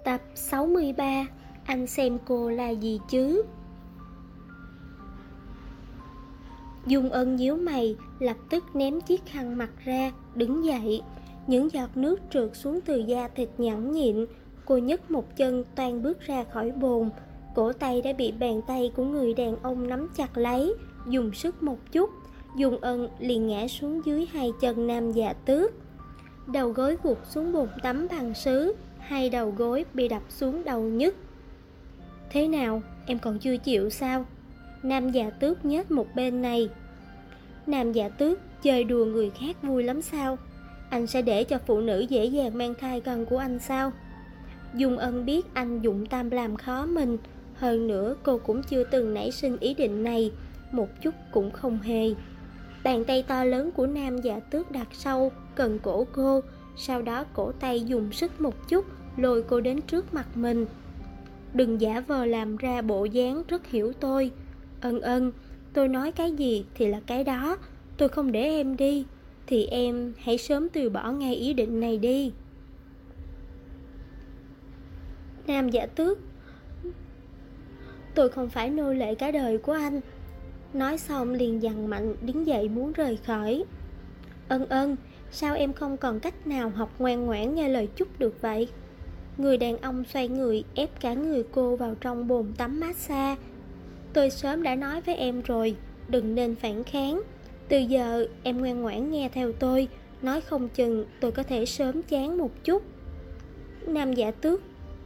Tập 63. Anh xem cô là gì chứ? Dung Ân nhíu mày, lập tức ném chiếc khăn mặt ra, đứng dậy. Những giọt nước trượt xuống từ da thịt nhẵn nhịn. Cô nhấc một chân toan bước ra khỏi bồn. Cổ tay đã bị bàn tay của người đàn ông nắm chặt lấy. Dùng sức một chút, Dung Ân liền ngã xuống dưới hai chân Nam Dạ Tước. Đầu gối gục xuống bồn tắm bằng sứ, hai đầu gối bị đập xuống đầu nhức. Thế nào, em còn chưa chịu sao? Nam Dạ Tước nhếch một bên này. Nam Dạ Tước chơi đùa người khác vui lắm sao? Anh sẽ để cho phụ nữ dễ dàng mang thai con của anh sao? Dung Ân biết anh dụng tâm làm khó mình. Hơn nữa cô cũng chưa từng nảy sinh ý định này, một chút cũng không hề. Bàn tay to lớn của Nam Dạ Tước đặt sâu cần cổ cô, sau đó cổ tay dùng sức một chút lôi cô đến trước mặt mình. Đừng giả vờ làm ra bộ dáng rất hiểu tôi. Ân, tôi nói cái gì thì là cái đó. Tôi không để em đi thì em hãy sớm từ bỏ ngay ý định này đi. Nam Dạ Tước, tôi không phải nô lệ cả đời của anh. Nói xong liền giằng mạnh đứng dậy muốn rời khỏi. Ân, sao em không còn cách nào học ngoan ngoãn nghe lời chút được vậy? Người đàn ông xoay người ép cả người cô vào trong bồn tắm massage. Tôi sớm đã nói với em rồi, đừng nên phản kháng. Từ giờ em ngoan ngoãn nghe theo tôi, nói không chừng tôi có thể sớm chán một chút. Nam Dạ Tước.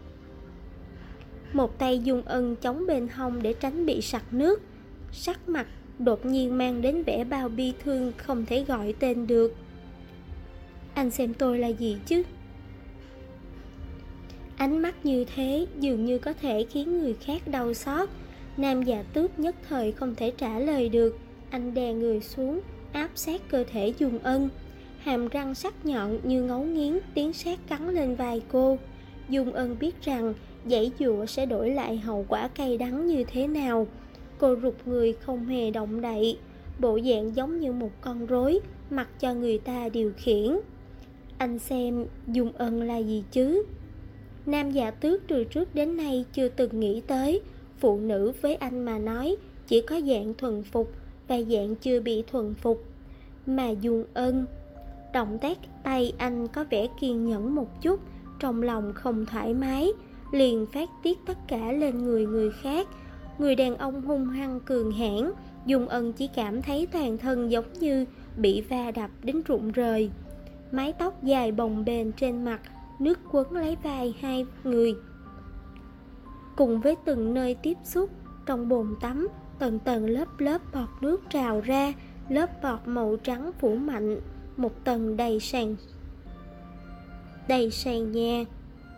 Một tay Dung Ân chống bên hông để tránh bị sặc nước. Sắc mặt đột nhiên mang đến vẻ bao bi thương không thể gọi tên được. Anh xem tôi là gì chứ? Ánh mắt như thế dường như có thể khiến người khác đau xót. Nam Dạ Tước nhất thời không thể trả lời được. Anh đè người xuống, áp sát cơ thể Dung Ân. Hàm răng sắc nhọn như ngấu nghiến tiến sát cắn lên vai cô. Dung Ân biết rằng giãy giụa sẽ đổi lại hậu quả cay đắng như thế nào. Cô rụt người không hề động đậy, bộ dạng giống như một con rối mặc cho người ta điều khiển. Anh xem Dung Ân là gì chứ? Nam Dạ Tước từ trước đến nay chưa từng nghĩ tới phụ nữ với anh mà nói chỉ có dạng thuần phục và dạng chưa bị thuần phục. Mà Dung Ân, động tác tay anh có vẻ kiên nhẫn một chút, trong lòng không thoải mái, liền phát tiết tất cả lên người khác. Người đàn ông hung hăng cường hãn, Dung Ân chỉ cảm thấy toàn thân giống như bị va đập đến rụng rời. Mái tóc dài bồng bềnh trên mặt, nước quấn lấy vai hai người. Cùng với từng nơi tiếp xúc, trong bồn tắm, tầng tầng lớp lớp bọt nước trào ra, lớp bọt màu trắng phủ mạnh, một tầng đầy sàn nhà.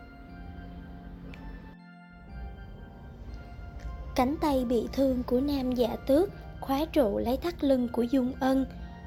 Cánh tay bị thương của Nam Dạ Tước khóa trụ lấy thắt lưng của Dung Ân.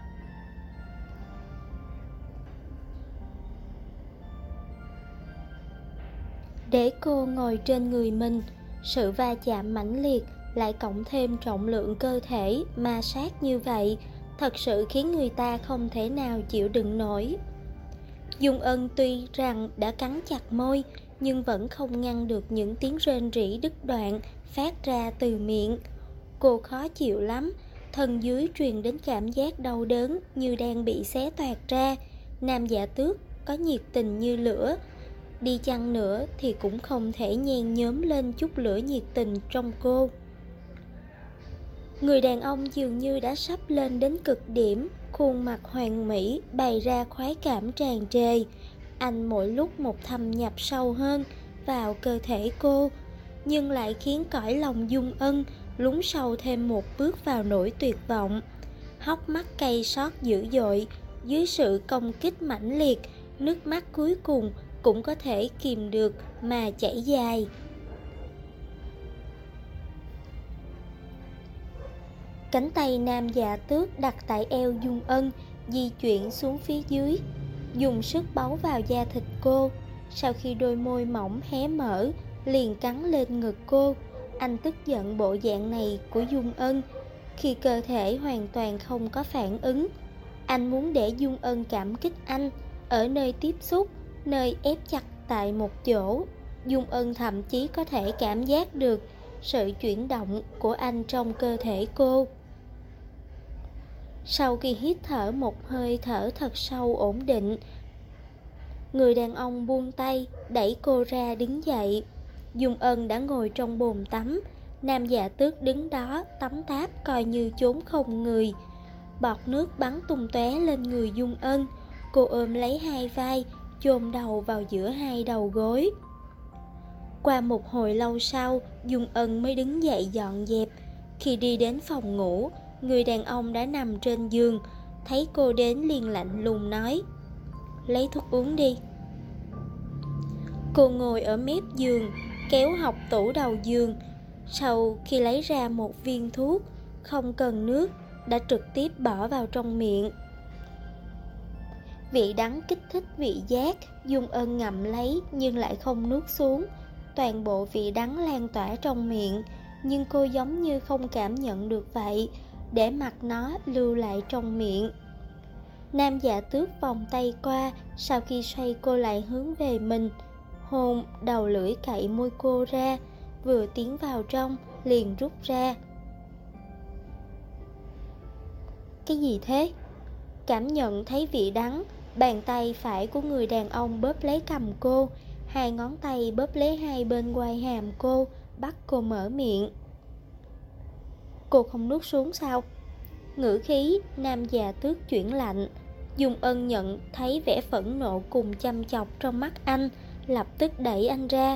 Để cô ngồi trên người mình, sự va chạm mãnh liệt lại cộng thêm trọng lượng cơ thể ma sát như vậy, thật sự khiến người ta không thể nào chịu đựng nổi. Dung Ân tuy rằng đã cắn chặt môi, nhưng vẫn không ngăn được những tiếng rên rỉ đứt đoạn phát ra từ miệng. Cô khó chịu lắm, thân dưới truyền đến cảm giác đau đớn như đang bị xé toạc ra. Nam Dạ Tước có nhiệt tình như lửa, đi chăng nữa thì cũng không thể nhen nhóm lên chút lửa nhiệt tình trong cô. Người đàn ông dường như đã sắp lên đến cực điểm, khuôn mặt hoàn mỹ bày ra khoái cảm tràn trề. Anh mỗi lúc một thâm nhập sâu hơn vào cơ thể cô, nhưng lại khiến cõi lòng Dung Ân lún sâu thêm một bước vào nỗi tuyệt vọng. Hốc mắt cay xót dữ dội, dưới sự công kích mãnh liệt, nước mắt cuối cùng cũng có thể kìm được mà chảy dài. Cánh tay Nam Dạ Tước đặt tại eo Dung Ân, di chuyển xuống phía dưới, dùng sức bấu vào da thịt cô. Sau khi đôi môi mỏng hé mở, liền cắn lên ngực cô. Anh tức giận bộ dạng này của Dung Ân, khi cơ thể hoàn toàn không có phản ứng. Anh muốn để Dung Ân cảm kích anh ở nơi tiếp xúc, nơi ép chặt tại một chỗ. Dung Ân thậm chí có thể cảm giác được sự chuyển động của anh trong cơ thể cô. Sau khi hít thở một hơi thở thật sâu ổn định, người đàn ông buông tay, đẩy cô ra đứng dậy. Dung Ân đã ngồi trong bồn tắm, Nam Dạ Tước đứng đó tắm táp coi như chốn không người. Bọt nước bắn tung tóe lên người Dung Ân, cô ôm lấy hai vai, chôn đầu vào giữa hai đầu gối. Qua một hồi lâu sau, Dung Ân mới đứng dậy dọn dẹp. Khi đi đến phòng ngủ, người đàn ông đã nằm trên giường, thấy cô đến liền lạnh lùng nói: "Lấy thuốc uống đi." Cô ngồi ở mép giường, kéo hộc tủ đầu giường. Sau khi lấy ra một viên thuốc, không cần nước, đã trực tiếp bỏ vào trong miệng. Vị đắng kích thích vị giác, Dung Ân ngậm lấy nhưng lại không nuốt xuống. Toàn bộ vị đắng lan tỏa trong miệng, nhưng cô giống như không cảm nhận được vậy, để mặc nó lưu lại trong miệng. Nam Dạ Tước vòng tay qua, sau khi xoay cô lại hướng về mình, hôn đầu lưỡi cậy môi cô ra, vừa tiến vào trong liền rút ra. "Cái gì thế?" Cảm nhận thấy vị đắng, bàn tay phải của người đàn ông bóp lấy cằm cô, hai ngón tay bóp lấy hai bên quai hàm cô, bắt cô mở miệng. "Cô không nuốt xuống sao?" Ngữ khí Nam Dạ Tước chuyển lạnh. Dung Ân nhận thấy vẻ phẫn nộ cùng chăm chọc trong mắt anh, lập tức đẩy anh ra.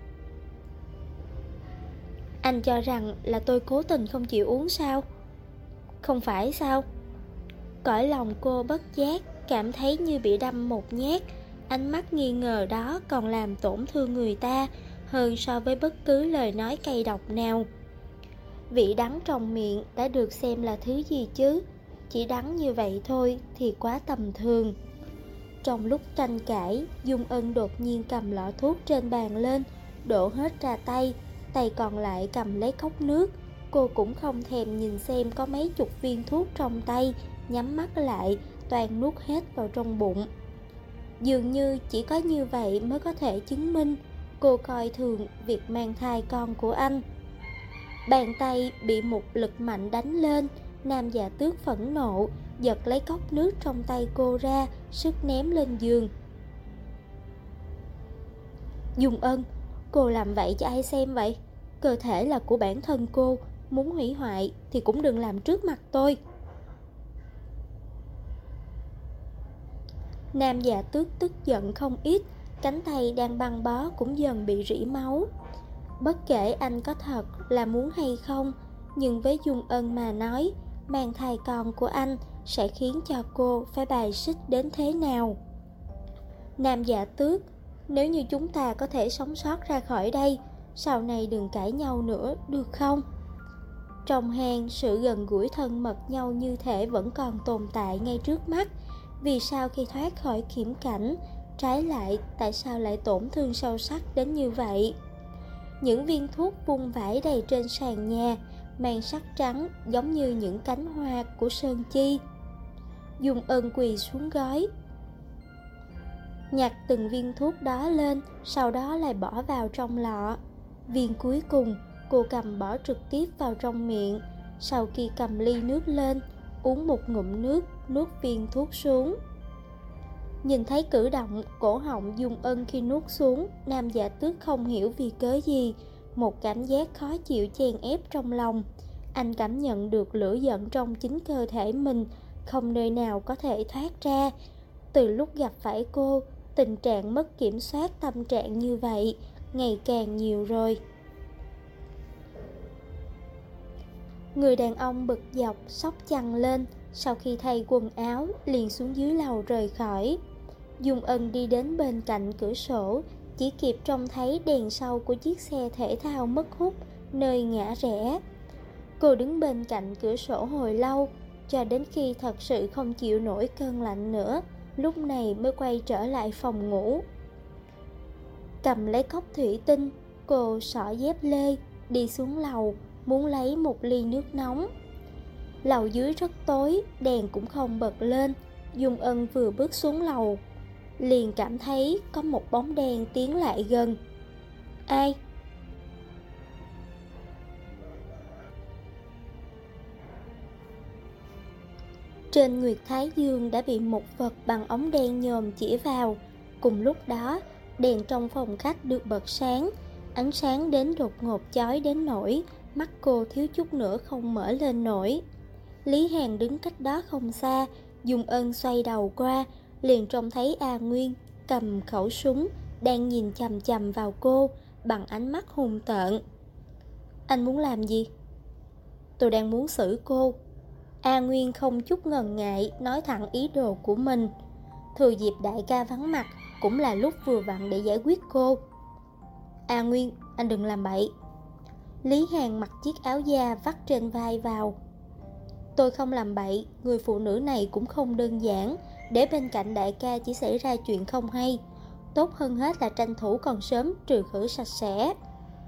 "Anh cho rằng là tôi cố tình không chịu uống sao?" "Không phải sao?" Cõi lòng cô bất giác cảm thấy như bị đâm một nhát. Ánh mắt nghi ngờ đó còn làm tổn thương người ta hơn so với bất cứ lời nói cay độc nào. Vị đắng trong miệng đã được xem là thứ gì chứ? Chỉ đắng như vậy thôi thì quá tầm thường. Trong lúc tranh cãi, Dung Ân đột nhiên cầm lọ thuốc trên bàn lên, đổ hết ra tay, tay còn lại cầm lấy cốc nước. Cô cũng không thèm nhìn xem có mấy chục viên thuốc trong tay, nhắm mắt lại, toàn nuốt hết vào trong bụng. Dường như chỉ có như vậy mới có thể chứng minh cô coi thường việc mang thai con của anh. Bàn tay bị một lực mạnh đánh lên, Nam Dạ Tước phẫn nộ, giật lấy cốc nước trong tay cô ra, sức ném lên giường. "Dung Ân, cô làm vậy cho ai xem vậy? Cơ thể là của bản thân cô, muốn hủy hoại thì cũng đừng làm trước mặt tôi." Nam Dạ Tước tức giận không ít, cánh tay đang băng bó cũng dần bị rỉ máu. Bất kể anh có thật là muốn hay không, nhưng với Dung Ân mà nói, mang thai con của anh sẽ khiến cho cô phải bài xích đến thế nào. "Nam Dạ Tước, nếu như chúng ta có thể sống sót ra khỏi đây, sau này đừng cãi nhau nữa, được không?" Trong hang, sự gần gũi thân mật nhau như thể vẫn còn tồn tại ngay trước mắt. Vì sao khi thoát khỏi khiểm cảnh, trái lại tại sao lại tổn thương sâu sắc đến như vậy? Những viên thuốc vung vãi đầy trên sàn nhà, mang sắc trắng giống như những cánh hoa của sơn chi. Dung Ân quỳ xuống gói, nhặt từng viên thuốc đó lên, sau đó lại bỏ vào trong lọ. Viên cuối cùng cô cầm bỏ trực tiếp vào trong miệng. Sau khi cầm ly nước lên, uống một ngụm nước, nuốt viên thuốc xuống. Nhìn thấy cử động cổ họng Dung Ân khi nuốt xuống, Nam Dạ Tước không hiểu vì cớ gì, một cảm giác khó chịu chèn ép trong lòng. Anh cảm nhận được lửa giận trong chính cơ thể mình, không nơi nào có thể thoát ra. Từ lúc gặp phải cô, tình trạng mất kiểm soát tâm trạng như vậy ngày càng nhiều rồi. Người đàn ông bực dọc xốc chăn lên, sau khi thay quần áo liền xuống dưới lầu rời khỏi. Dung Ân đi đến bên cạnh cửa sổ, chỉ kịp trông thấy đèn sau của chiếc xe thể thao mất hút nơi ngã rẽ. Cô đứng bên cạnh cửa sổ hồi lâu, cho đến khi thật sự không chịu nổi cơn lạnh nữa, lúc này mới quay trở lại phòng ngủ. Cầm lấy cốc thủy tinh, cô xỏ dép lê, đi xuống lầu, muốn lấy một ly nước nóng. Lầu dưới rất tối, đèn cũng không bật lên. Dung Ân vừa bước xuống lầu, liền cảm thấy có một bóng đen tiến lại gần. ai? Trên Nguyệt Thái Dương đã bị một vật bằng ống đen nhòm chĩa vào. Cùng lúc đó, đèn trong phòng khách được bật sáng. Ánh sáng đến đột ngột chói đến nỗi mắt cô thiếu chút nữa không mở lên nổi. Lý Hàn đứng cách đó không xa, Dung Ân xoay đầu qua, liền trông thấy A Nguyên cầm khẩu súng, đang nhìn chằm chằm vào cô bằng ánh mắt hung tợn. Anh muốn làm gì? Tôi đang muốn xử cô. A Nguyên không chút ngần ngại nói thẳng ý đồ của mình. Thừa dịp đại ca vắng mặt cũng là lúc vừa vặn để giải quyết cô. A Nguyên, anh đừng làm bậy. Lý Hàn mặc chiếc áo da vắt trên vai vào. Tôi không làm bậy, người phụ nữ này cũng không đơn giản. Để bên cạnh đại ca chỉ xảy ra chuyện không hay. Tốt hơn hết là tranh thủ còn sớm trừ khử sạch sẽ.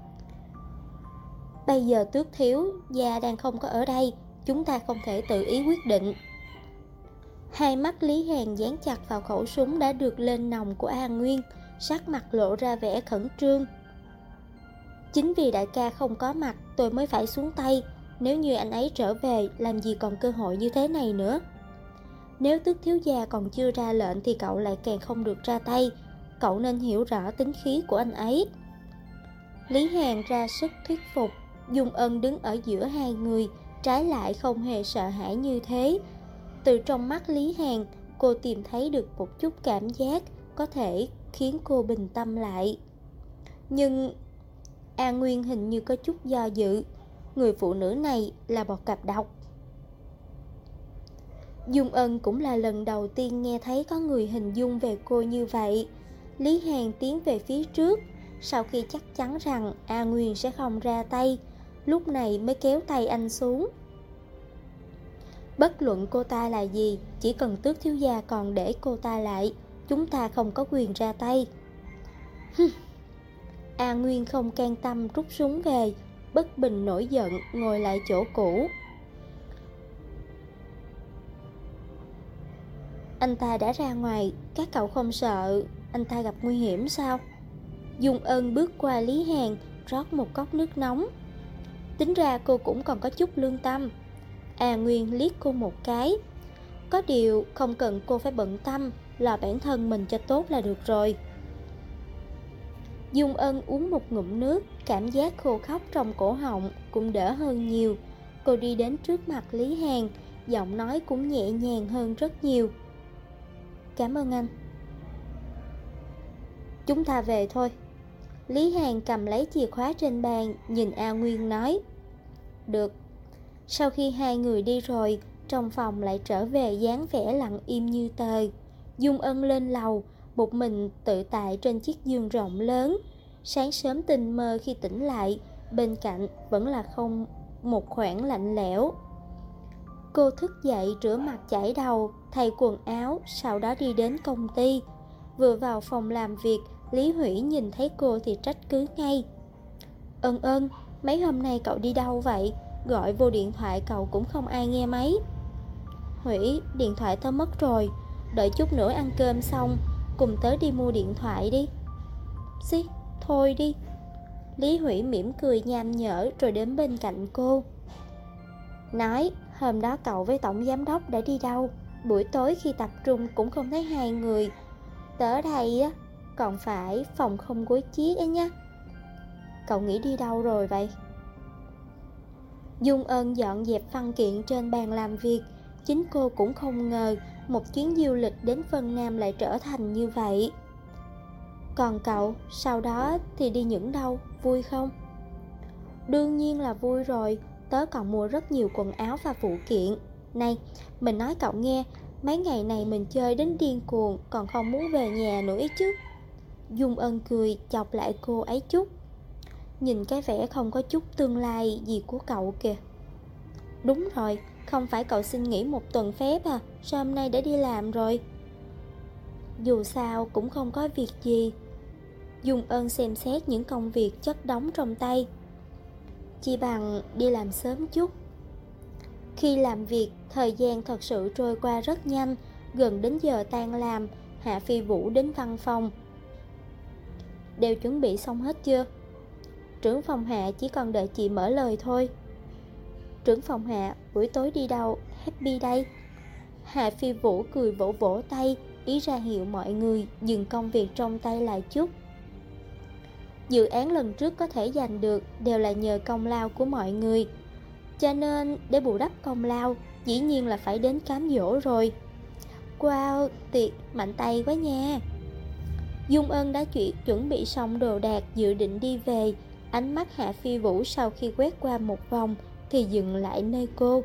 Bây giờ Tước thiếu gia đang không có ở đây, chúng ta không thể tự ý quyết định. Hai mắt Lý Hàn dán chặt vào khẩu súng đã được lên nòng của A Nguyên, sắc mặt lộ ra vẻ khẩn trương. Chính vì đại ca không có mặt tôi mới phải xuống tay. Nếu như anh ấy trở về, làm gì còn cơ hội như thế này nữa. Nếu Tước thiếu gia còn chưa ra lệnh thì cậu lại càng không được ra tay. Cậu nên hiểu rõ tính khí của anh ấy. Lý Hàn ra sức thuyết phục. Dung Ân đứng ở giữa hai người, trái lại không hề sợ hãi như thế. Từ trong mắt Lý Hàn, cô tìm thấy được một chút cảm giác có thể khiến cô bình tâm lại. Nhưng A Nguyên hình như có chút do dự. Người phụ nữ này là bọ cạp độc. Dung Ân cũng là lần đầu tiên nghe thấy có người hình dung về cô như vậy. Lý Hàn tiến về phía trước, sau khi chắc chắn rằng A Nguyên sẽ không ra tay, lúc này mới kéo tay anh xuống. Bất luận cô ta là gì, chỉ cần Tước thiếu gia còn để cô ta lại, chúng ta không có quyền ra tay. A Nguyên không can tâm rút súng về, bất bình nổi giận ngồi lại chỗ cũ. Anh ta đã ra ngoài, các cậu không sợ anh ta gặp nguy hiểm sao? Dung Ân bước qua Lý Hàn, rót một cốc nước nóng. Tính ra cô cũng còn có chút lương tâm. A Nguyên liếc cô một cái. Có điều không cần cô phải bận tâm, lo bản thân mình cho tốt là được rồi. Dung Ân uống một ngụm nước, cảm giác khô khốc trong cổ họng cũng đỡ hơn nhiều. Cô đi đến trước mặt Lý Hàn, giọng nói cũng nhẹ nhàng hơn rất nhiều. Cảm ơn anh. Chúng ta về thôi. Lý Hàn cầm lấy chìa khóa trên bàn, nhìn A Nguyên nói. Được. Sau khi hai người đi rồi, trong phòng lại trở về dáng vẻ lặng im như tờ. Dung Ân lên lầu, một mình tự tại trên chiếc giường rộng lớn. Sáng sớm tình mơ khi tỉnh lại, bên cạnh vẫn là không một khoảng lạnh lẽo. Cô thức dậy rửa mặt chải đầu, thay quần áo, sau đó đi đến công ty. Vừa vào phòng làm việc, Lý Hủy nhìn thấy cô thì trách cứ ngay. Ân Ân, mấy hôm nay cậu đi đâu vậy? Gọi vô điện thoại cậu cũng không ai nghe máy. Hủy, điện thoại tao mất rồi. Đợi chút nữa ăn cơm xong, cùng tới đi mua điện thoại đi. Xí, thôi đi. Lý Hủy mỉm cười nham nhở rồi đến bên cạnh cô. Nói, hôm đó cậu với tổng giám đốc đã đi đâu? Buổi tối khi tập trung cũng không thấy hai người. Tớ đây á, còn phải phòng không gối chiếc ấy nhá. Cậu nghĩ đi đâu rồi vậy? Dung Ân dọn dẹp văn kiện trên bàn làm việc. Chính cô cũng không ngờ một chuyến du lịch đến Vân Nam lại trở thành như vậy. Còn cậu, sau đó thì đi những đâu, vui không? Đương nhiên là vui rồi. Tớ còn mua rất nhiều quần áo và phụ kiện. Này, mình nói cậu nghe, mấy ngày này mình chơi đến điên cuồng, còn không muốn về nhà nữa ấy chứ. Dung Ân cười chọc lại cô ấy chút. Nhìn cái vẻ không có chút tương lai gì của cậu kìa. Đúng rồi, không phải cậu xin nghỉ một tuần phép à? Sao hôm nay đã đi làm rồi? Dù sao cũng không có việc gì. Dung Ân xem xét những công việc chất đống trong tay. Chỉ bằng đi làm sớm chút. Khi làm việc, thời gian thật sự trôi qua rất nhanh. Gần đến giờ tan làm, Hạ Phi Vũ đến văn phòng. Đều chuẩn bị xong hết chưa? Trưởng phòng Hạ chỉ còn đợi chị mở lời thôi. Trưởng phòng Hạ, buổi tối đi đâu? Happy đây. Hạ Phi Vũ cười vỗ vỗ tay, ý ra hiệu mọi người dừng công việc trong tay lại chút. Dự án lần trước có thể giành được đều là nhờ công lao của mọi người, cho nên để bù đắp công lao, dĩ nhiên là phải đến cám dỗ rồi. Wow, tiệc mạnh tay quá nha. Dung Ân đã chuẩn bị xong đồ đạc dự định đi về. Ánh mắt Hạ Phi Vũ sau khi quét qua một vòng thì dừng lại nơi cô.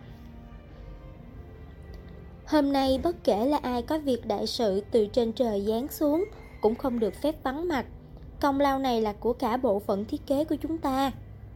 Hôm nay bất kể là ai có việc đại sự từ trên trời giáng xuống cũng không được phép vắng mặt. Công lao này là của cả bộ phận thiết kế của chúng ta.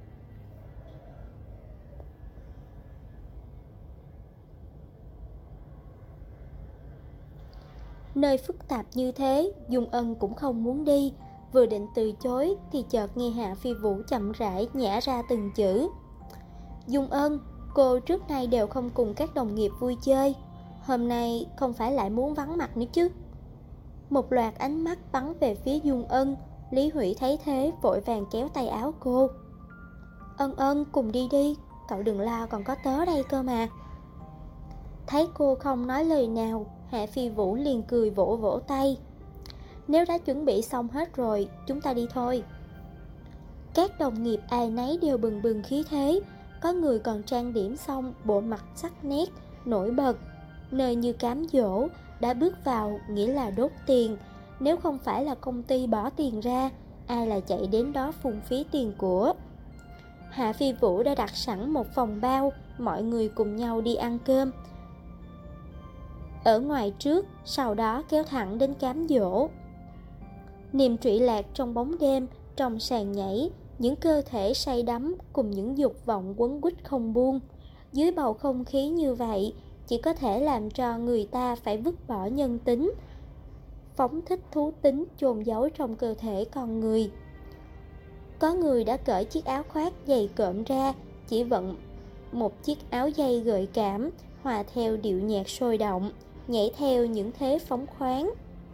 Nơi phức tạp như thế, Dung Ân cũng không muốn đi. Vừa định từ chối thì chợt nghe Hạ Phi Vũ chậm rãi nhả ra từng chữ. Dung Ân, cô trước nay đều không cùng các đồng nghiệp vui chơi, hôm nay không phải lại muốn vắng mặt nữa chứ? Một loạt ánh mắt bắn về phía Dung Ân. Lý Hủy thấy thế vội vàng kéo tay áo cô. Ân Ân, cùng đi đi, cậu đừng lo, còn có tớ đây cơ mà. Thấy cô không nói lời nào, Hạ Phi Vũ liền cười vỗ vỗ tay. Nếu đã chuẩn bị xong hết rồi, chúng ta đi thôi. Các đồng nghiệp ai nấy đều bừng bừng khí thế, có người còn trang điểm xong, bộ mặt sắc nét, nổi bật. Nơi như cám dỗ, đã bước vào nghĩa là đốt tiền. Nếu không phải là công ty bỏ tiền ra, ai lại chạy đến đó phung phí tiền của. Hạ Phi Vũ đã đặt sẵn một phòng bao, mọi người cùng nhau đi ăn cơm ở ngoài trước, sau đó kéo thẳng đến cám dỗ. Niềm trụy lạc trong bóng đêm, trong sàn nhảy, những cơ thể say đắm cùng những dục vọng quấn quýt không buông. Dưới bầu không khí như vậy, chỉ có thể làm cho người ta phải vứt bỏ nhân tính, phóng thích thú tính chôn giấu trong cơ thể con người. Có người đã cởi chiếc áo khoác dày cộm ra, chỉ vận một chiếc áo dây gợi cảm, hòa theo điệu nhạc sôi động, nhảy theo những thế phóng khoáng.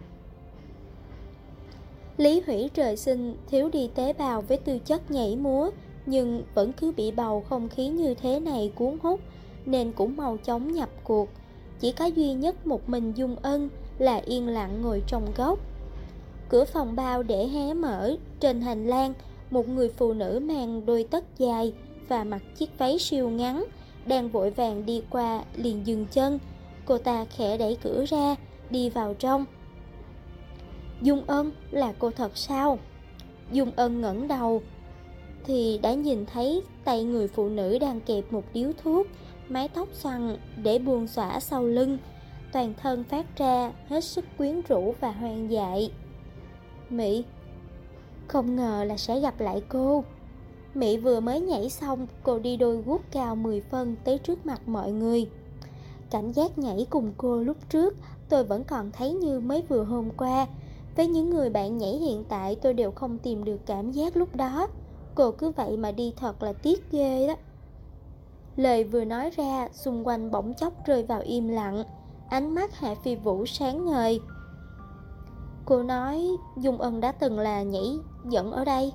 Lý Hủy trời sinh thiếu đi tế bào với tư chất nhảy múa, nhưng vẫn cứ bị bầu không khí như thế này cuốn hút, nên cũng mau chóng nhập cuộc. Chỉ có duy nhất một mình Dung Ân là yên lặng ngồi trong góc. Cửa phòng bao để hé mở, trên hành lang, một người phụ nữ mang đôi tất dài và mặc chiếc váy siêu ngắn, đang vội vàng đi qua liền dừng chân. Cô ta khẽ đẩy cửa ra, đi vào trong. Dung Ân, là cô thật sao? Dung Ân ngẩng đầu thì đã nhìn thấy tay người phụ nữ đang kẹp một điếu thuốc, mái tóc xoăn để buông xõa sau lưng, toàn thân phát ra hết sức quyến rũ và hoang dại. Mỹ, không ngờ là sẽ gặp lại cô. Mỹ vừa mới nhảy xong, cô đi đôi guốc cao 10 phân tới trước mặt mọi người. Cảm giác nhảy cùng cô lúc trước tôi vẫn còn thấy như mới vừa hôm qua. Với những người bạn nhảy hiện tại tôi đều không tìm được cảm giác lúc đó. Cô cứ vậy mà đi thật là tiếc ghê đó. Lời vừa nói ra, xung quanh bỗng chốc rơi vào im lặng. Ánh mắt Hạ Phi Vũ sáng ngời. Cô nói Dung Ân đã từng là nhảy dẫn ở đây.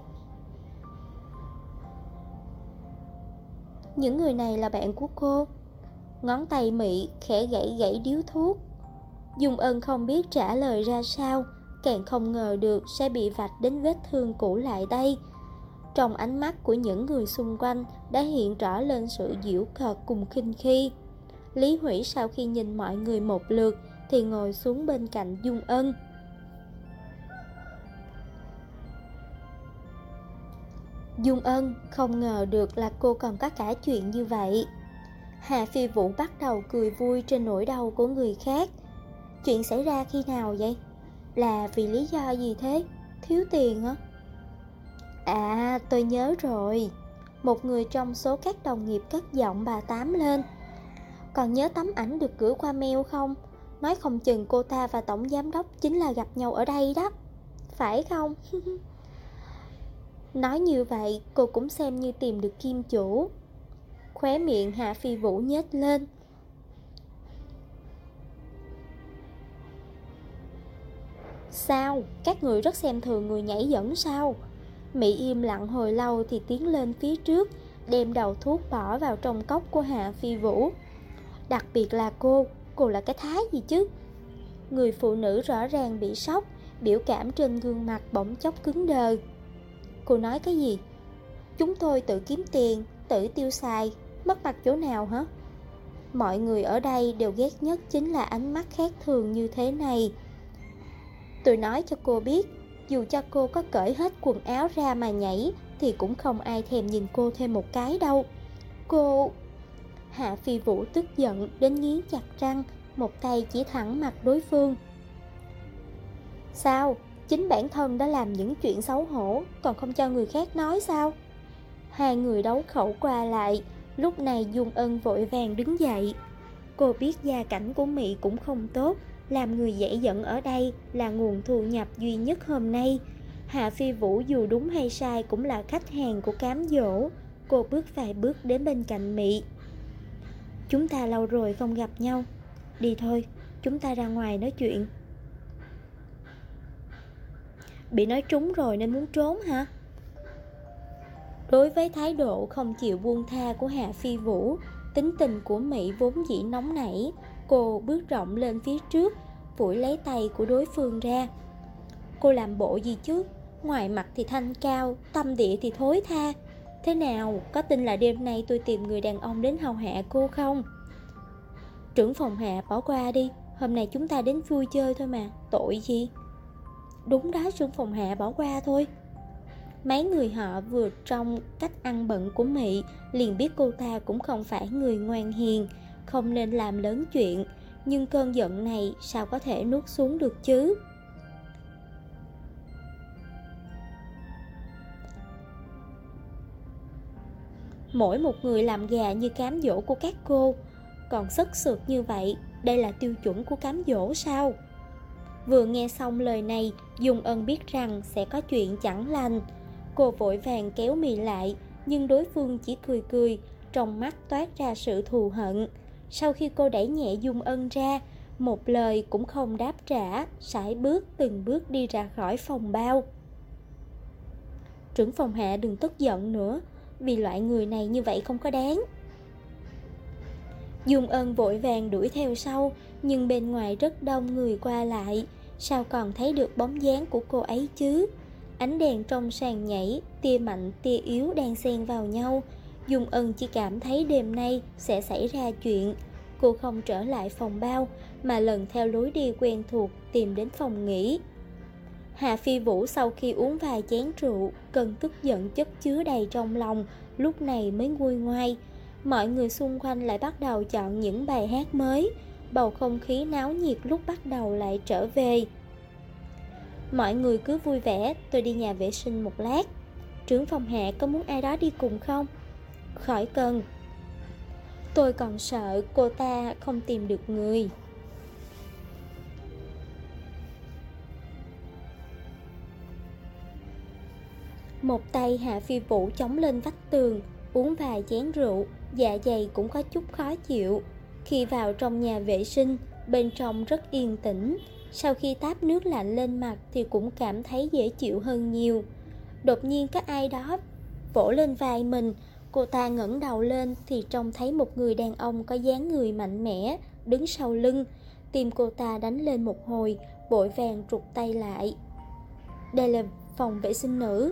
Những người này là bạn của cô. Ngón tay Mị khẽ gãy gãy điếu thuốc. Dung Ân không biết trả lời ra sao, càng không ngờ được sẽ bị vạch đến vết thương cũ lại đây. Trong ánh mắt của những người xung quanh đã hiện rõ lên sự giễu cợt cùng khinh khi. Lý Hủy sau khi nhìn mọi người một lượt thì ngồi xuống bên cạnh Dung Ân. Dung Ân, không ngờ được là cô còn có cả chuyện như vậy. Hạ Phi Vũ bắt đầu cười vui trên nỗi đau của người khác. Chuyện xảy ra khi nào vậy? Là vì lý do gì thế? Thiếu tiền hả? À, tôi nhớ rồi. Một người trong số các đồng nghiệp cất giọng bà Tám lên. Còn nhớ tấm ảnh được gửi qua mail không? Nói không chừng cô ta và tổng giám đốc chính là gặp nhau ở đây đó. Phải không? Nói như vậy cô cũng xem như tìm được kim chủ. Khóe miệng Hạ Phi Vũ nhếch lên. Sao? Các người rất xem thường người nhảy dẫn sao? Mỹ im lặng hồi lâu thì tiến lên phía trước, đem đầu thuốc bỏ vào trong cốc của Hạ Phi Vũ. Đặc biệt là cô là cái thá gì chứ? Người phụ nữ rõ ràng bị sốc, biểu cảm trên gương mặt bỗng chốc cứng đờ. Cô nói cái gì? Chúng tôi tự kiếm tiền, tự tiêu xài, mất mặt chỗ nào hả? Mọi người ở đây đều ghét nhất chính là ánh mắt khác thường như thế này. Tôi nói cho cô biết, dù cho cô có cởi hết quần áo ra mà nhảy thì cũng không ai thèm nhìn cô thêm một cái đâu. Cô... Hạ Phi Vũ tức giận đến nghiến chặt răng, một tay chỉ thẳng mặt đối phương. Sao? Chính bản thân đã làm những chuyện xấu hổ, còn không cho người khác nói sao? Hai người đấu khẩu qua lại. Lúc này Dung Ân vội vàng đứng dậy. Cô biết gia cảnh của Mỹ cũng không tốt, làm người dễ giận ở đây là nguồn thu nhập duy nhất hôm nay. Hạ Phi Vũ dù đúng hay sai cũng là khách hàng của cám dỗ. Cô bước vài bước đến bên cạnh Mỹ. Chúng ta lâu rồi không gặp nhau, đi thôi, chúng ta ra ngoài nói chuyện. Bị nói trúng rồi nên muốn trốn hả? Đối với thái độ không chịu buông tha của Hạ Phi Vũ, tính tình của Mỹ vốn dĩ nóng nảy. Cô bước rộng lên phía trước, phủi lấy tay của đối phương ra. Cô làm bộ gì chứ? Ngoài mặt thì thanh cao, tâm địa thì thối tha. Thế nào, có tin là đêm nay tôi tìm người đàn ông đến hầu hạ cô không? Trưởng phòng Hạ bỏ qua đi, hôm nay chúng ta đến vui chơi thôi mà, tội gì? Đúng đó, trưởng phòng Hạ bỏ qua thôi. Mấy người họ vừa trong cách ăn bận của Mỹ liền biết cô ta cũng không phải người ngoan hiền, không nên làm lớn chuyện. Nhưng cơn giận này sao có thể nuốt xuống được chứ? Mỗi một người làm gà như cám dỗ của các cô, còn sức sượt như vậy, đây là tiêu chuẩn của cám dỗ sao? Vừa nghe xong lời này, Dung Ân biết rằng sẽ có chuyện chẳng lành. Cô vội vàng kéo Mì lại, nhưng đối phương chỉ cười cười, trong mắt toát ra sự thù hận. Sau khi cô đẩy nhẹ Dung Ân ra, một lời cũng không đáp trả, sải bước từng bước đi ra khỏi phòng bao. Trưởng phòng Hạ đừng tức giận nữa, vì loại người này như vậy không có đáng. Dung Ân vội vàng đuổi theo sau, nhưng bên ngoài rất đông người qua lại, sao còn thấy được bóng dáng của cô ấy chứ? Ánh đèn trong sàn nhảy, tia mạnh tia yếu đang xen vào nhau. Dung Ân chỉ cảm thấy đêm nay sẽ xảy ra chuyện. Cô không trở lại phòng bao, mà lần theo lối đi quen thuộc tìm đến phòng nghỉ. Hạ Phi Vũ sau khi uống vài chén rượu, cơn tức giận chất chứa đầy trong lòng, lúc này mới nguôi ngoai. Mọi người xung quanh lại bắt đầu chọn những bài hát mới. Bầu không khí náo nhiệt lúc bắt đầu lại trở về. Mọi người cứ vui vẻ, tôi đi nhà vệ sinh một lát. Trưởng phòng Hạ có muốn ai đó đi cùng không? Khỏi cần. Tôi còn sợ cô ta không tìm được người. Một tay Hạ Phi Vũ chống lên vách tường, uống vài chén rượu, dạ dày cũng có chút khó chịu. Khi vào trong nhà vệ sinh, bên trong rất yên tĩnh. Sau khi táp nước lạnh lên mặt thì cũng cảm thấy dễ chịu hơn nhiều. Đột nhiên có ai đó vỗ lên vai mình. Cô ta ngẩng đầu lên thì trông thấy một người đàn ông có dáng người mạnh mẽ đứng sau lưng. Tim cô ta đánh lên một hồi, vội vàng rụt tay lại. Đây là phòng vệ sinh nữ.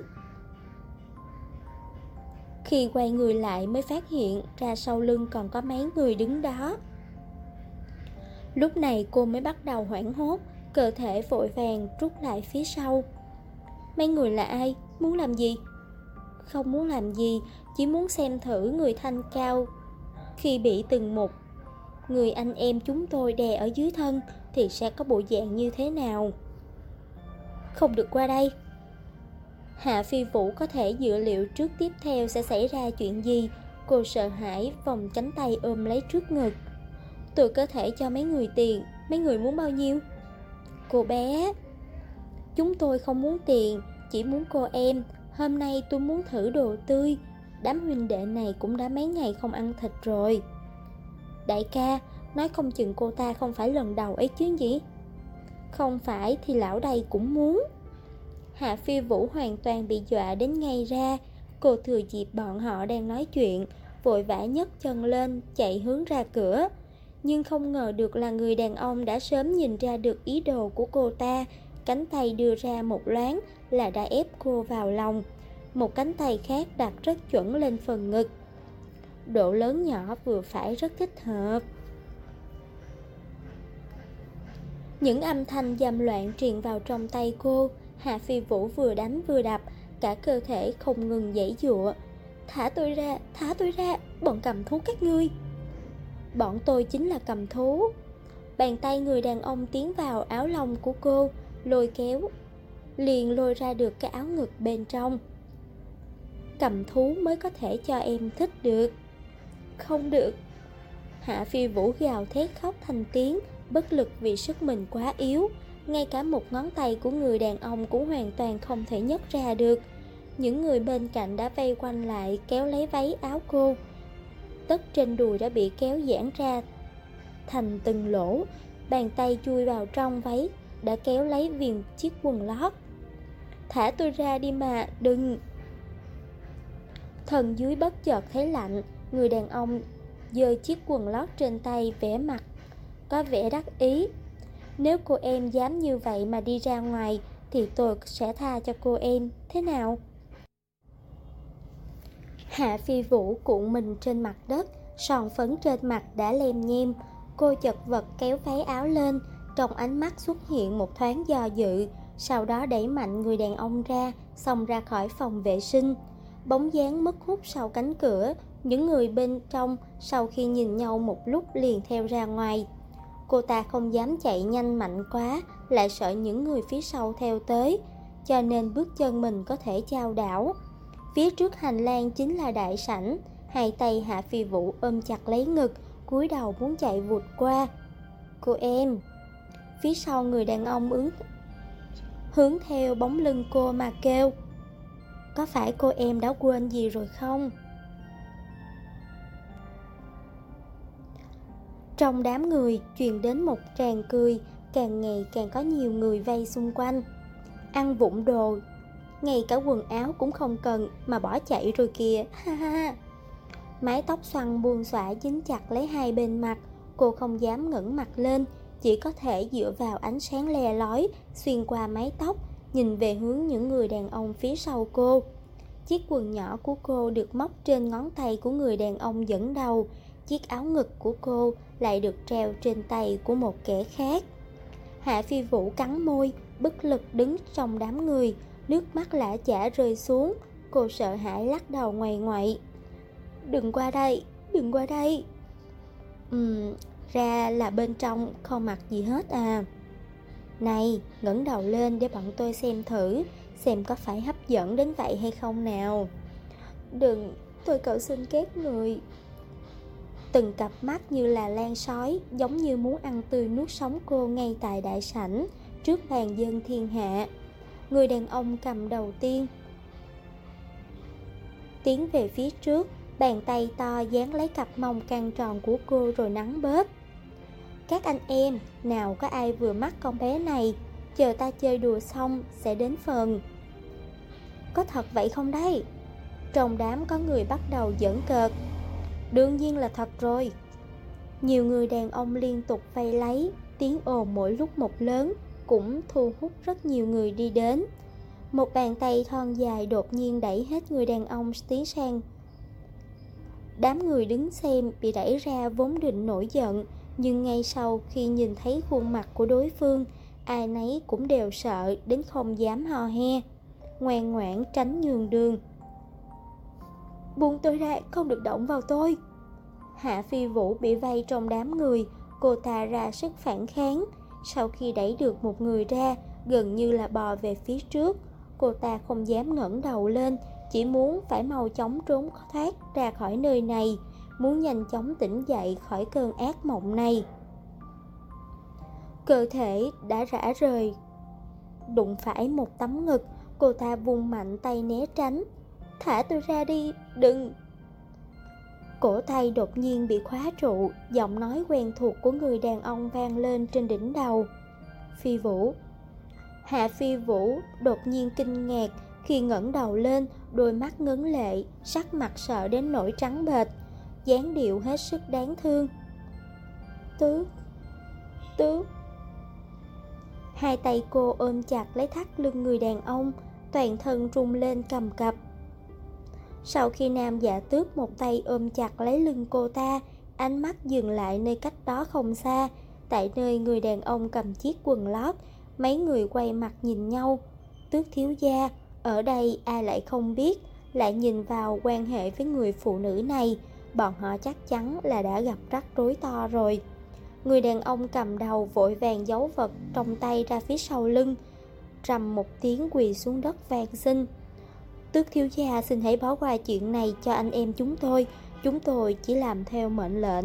Khi quay người lại mới phát hiện ra sau lưng còn có mấy người đứng đó. Lúc này cô mới bắt đầu hoảng hốt, cơ thể vội vàng rút lại phía sau. Mấy người là ai? Muốn làm gì? Không muốn làm gì, chỉ muốn xem thử người thanh cao khi bị từng một người anh em chúng tôi đè ở dưới thân thì sẽ có bộ dạng như thế nào. Không được qua đây. Hạ Phi Vũ có thể dự liệu trước tiếp theo sẽ xảy ra chuyện gì. Cô sợ hãi vòng cánh tay ôm lấy trước ngực. Tôi có thể cho mấy người tiền. Mấy người muốn bao nhiêu? Cô bé, chúng tôi không muốn tiền, chỉ muốn cô em. Hôm nay tôi muốn thử đồ tươi. Đám huynh đệ này cũng đã mấy ngày không ăn thịt rồi. Đại ca, nói không chừng cô ta không phải lần đầu ấy chứ gì? Không phải thì lão đây cũng muốn. Hạ Phi Vũ hoàn toàn bị dọa đến ngay ra. Cô thừa dịp bọn họ đang nói chuyện, vội vã nhấc chân lên chạy hướng ra cửa. Nhưng không ngờ được là người đàn ông đã sớm nhìn ra được ý đồ của cô ta. Cánh tay đưa ra một loáng là đã ép cô vào lòng. Một cánh tay khác đặt rất chuẩn lên phần ngực. Độ lớn nhỏ vừa phải, rất thích hợp. Những âm thanh dâm loạn truyền vào trong tay cô. Hạ Phi Vũ vừa đánh vừa đập, cả cơ thể không ngừng giãy giụa. Thả tôi ra, bọn cầm thú các ngươi. Bọn tôi chính là cầm thú. Bàn tay người đàn ông tiến vào áo lông của cô, lôi kéo, liền lôi ra được cái áo ngực bên trong. Cầm thú mới có thể cho em thích được. Không được. Hạ Phi Vũ gào thét khóc thành tiếng, bất lực vì sức mình quá yếu. Ngay cả một ngón tay của người đàn ông cũng hoàn toàn không thể nhấc ra được. Những người bên cạnh đã vây quanh lại, kéo lấy váy áo cô. Tất trên đùi đã bị kéo giãn ra thành từng lỗ. Bàn tay chui vào trong váy, đã kéo lấy viền chiếc quần lót. Thả tôi ra đi mà, đừng. Thần dưới bất chợt thấy lạnh. Người đàn ông giơ chiếc quần lót trên tay, vẻ mặt có vẻ đắc ý. Nếu cô em dám như vậy mà đi ra ngoài thì tôi sẽ tha cho cô em, thế nào? Hạ Phi Vũ cuộn mình trên mặt đất, sòn phấn trên mặt đã lem nhem. Cô chật vật kéo váy áo lên, trong ánh mắt xuất hiện một thoáng do dự. Sau đó đẩy mạnh người đàn ông ra, xông ra khỏi phòng vệ sinh. Bóng dáng mất hút sau cánh cửa. Những người bên trong sau khi nhìn nhau một lúc liền theo ra ngoài. Cô ta không dám chạy nhanh mạnh quá, lại sợ những người phía sau theo tới, cho nên bước chân mình có thể chao đảo. Phía trước hành lang chính là đại sảnh. Hai tay Hạ Phi Vũ ôm chặt lấy ngực, cúi đầu muốn chạy vụt qua. Cô em. Phía sau người đàn ông hướng theo bóng lưng cô mà kêu. Có phải cô em đã quên gì rồi không? Trong đám người truyền đến một tràng cười, càng ngày càng có nhiều người vây xung quanh. Ăn vụng đồ, ngay cả quần áo cũng không cần mà bỏ chạy rồi kìa, ha ha. Mái tóc xoăn buông xõa dính chặt lấy hai bên mặt. Cô không dám ngẩng mặt lên, chỉ có thể dựa vào ánh sáng le lói xuyên qua mái tóc, nhìn về hướng những người đàn ông phía sau cô. Chiếc quần nhỏ của cô được móc trên ngón tay của người đàn ông dẫn đầu. Chiếc áo ngực của cô lại được treo trên tay của một kẻ khác. Hạ Phi Vũ cắn môi, bất lực đứng trong đám người, nước mắt lã chả rơi xuống. Cô sợ hãi lắc đầu ngoại ngoại. Đừng qua đây, đừng qua đây. Ra là bên trong không mặc gì hết à. Này, ngẩng đầu lên để bọn tôi xem thử, xem có phải hấp dẫn đến vậy hay không nào. Đừng, tôi cầu xin các người. Từng cặp mắt như là lan sói, giống như muốn ăn tươi nuốt sống cô ngay tại đại sảnh, trước bàn dân thiên hạ. Người đàn ông cầm đầu tiên tiến về phía trước, bàn tay to dán lấy cặp mông căng tròn của cô rồi nắn bóp. Các anh em, nào có ai vừa mắt con bé này, chờ ta chơi đùa xong sẽ đến phần. Có thật vậy không đấy? Trong đám có người bắt đầu giỡn cợt. Đương nhiên là thật rồi. Nhiều người đàn ông liên tục vây lấy, tiếng ồn mỗi lúc một lớn, cũng thu hút rất nhiều người đi đến. Một bàn tay thon dài đột nhiên đẩy hết người đàn ông tiến sang. Đám người đứng xem bị đẩy ra vốn định nổi giận, nhưng ngay sau khi nhìn thấy khuôn mặt của đối phương, ai nấy cũng đều sợ đến không dám hò he, ngoan ngoãn tránh nhường đường. Buông tôi ra, không được động vào tôi. Hạ Phi Vũ bị vây trong đám người, cô ta ra sức phản kháng. Sau khi đẩy được một người ra, gần như là bò về phía trước. Cô ta không dám ngẩng đầu lên, chỉ muốn phải mau chóng trốn thoát ra khỏi nơi này, muốn nhanh chóng tỉnh dậy khỏi cơn ác mộng này. Cơ thể đã rã rời, đụng phải một tấm ngực. Cô ta vung mạnh tay né tránh. Thả tôi ra đi, đừng. Cổ tay đột nhiên bị khóa trụ, giọng nói quen thuộc của người đàn ông vang lên trên đỉnh đầu. Phi Vũ. Hạ Phi Vũ đột nhiên kinh ngạc khi ngẩng đầu lên, đôi mắt ngấn lệ, sắc mặt sợ đến nỗi trắng bệch, dáng điệu hết sức đáng thương. Tước, tước. Hai tay cô ôm chặt lấy thắt lưng người đàn ông, toàn thân rung lên cầm cập. Sau khi nam Dạ Tước một tay ôm chặt lấy lưng cô ta, ánh mắt dừng lại nơi cách đó không xa, tại nơi người đàn ông cầm chiếc quần lót. Mấy người quay mặt nhìn nhau. Tước thiếu gia, ở đây ai lại không biết, lại nhìn vào quan hệ với người phụ nữ này, bọn họ chắc chắn là đã gặp rắc rối to rồi. Người đàn ông cầm đầu vội vàng giấu vật trong tay ra phía sau lưng, rầm một tiếng quỳ xuống đất van xin. Tước thiếu gia xin hãy bỏ qua chuyện này cho anh em chúng tôi chỉ làm theo mệnh lệnh.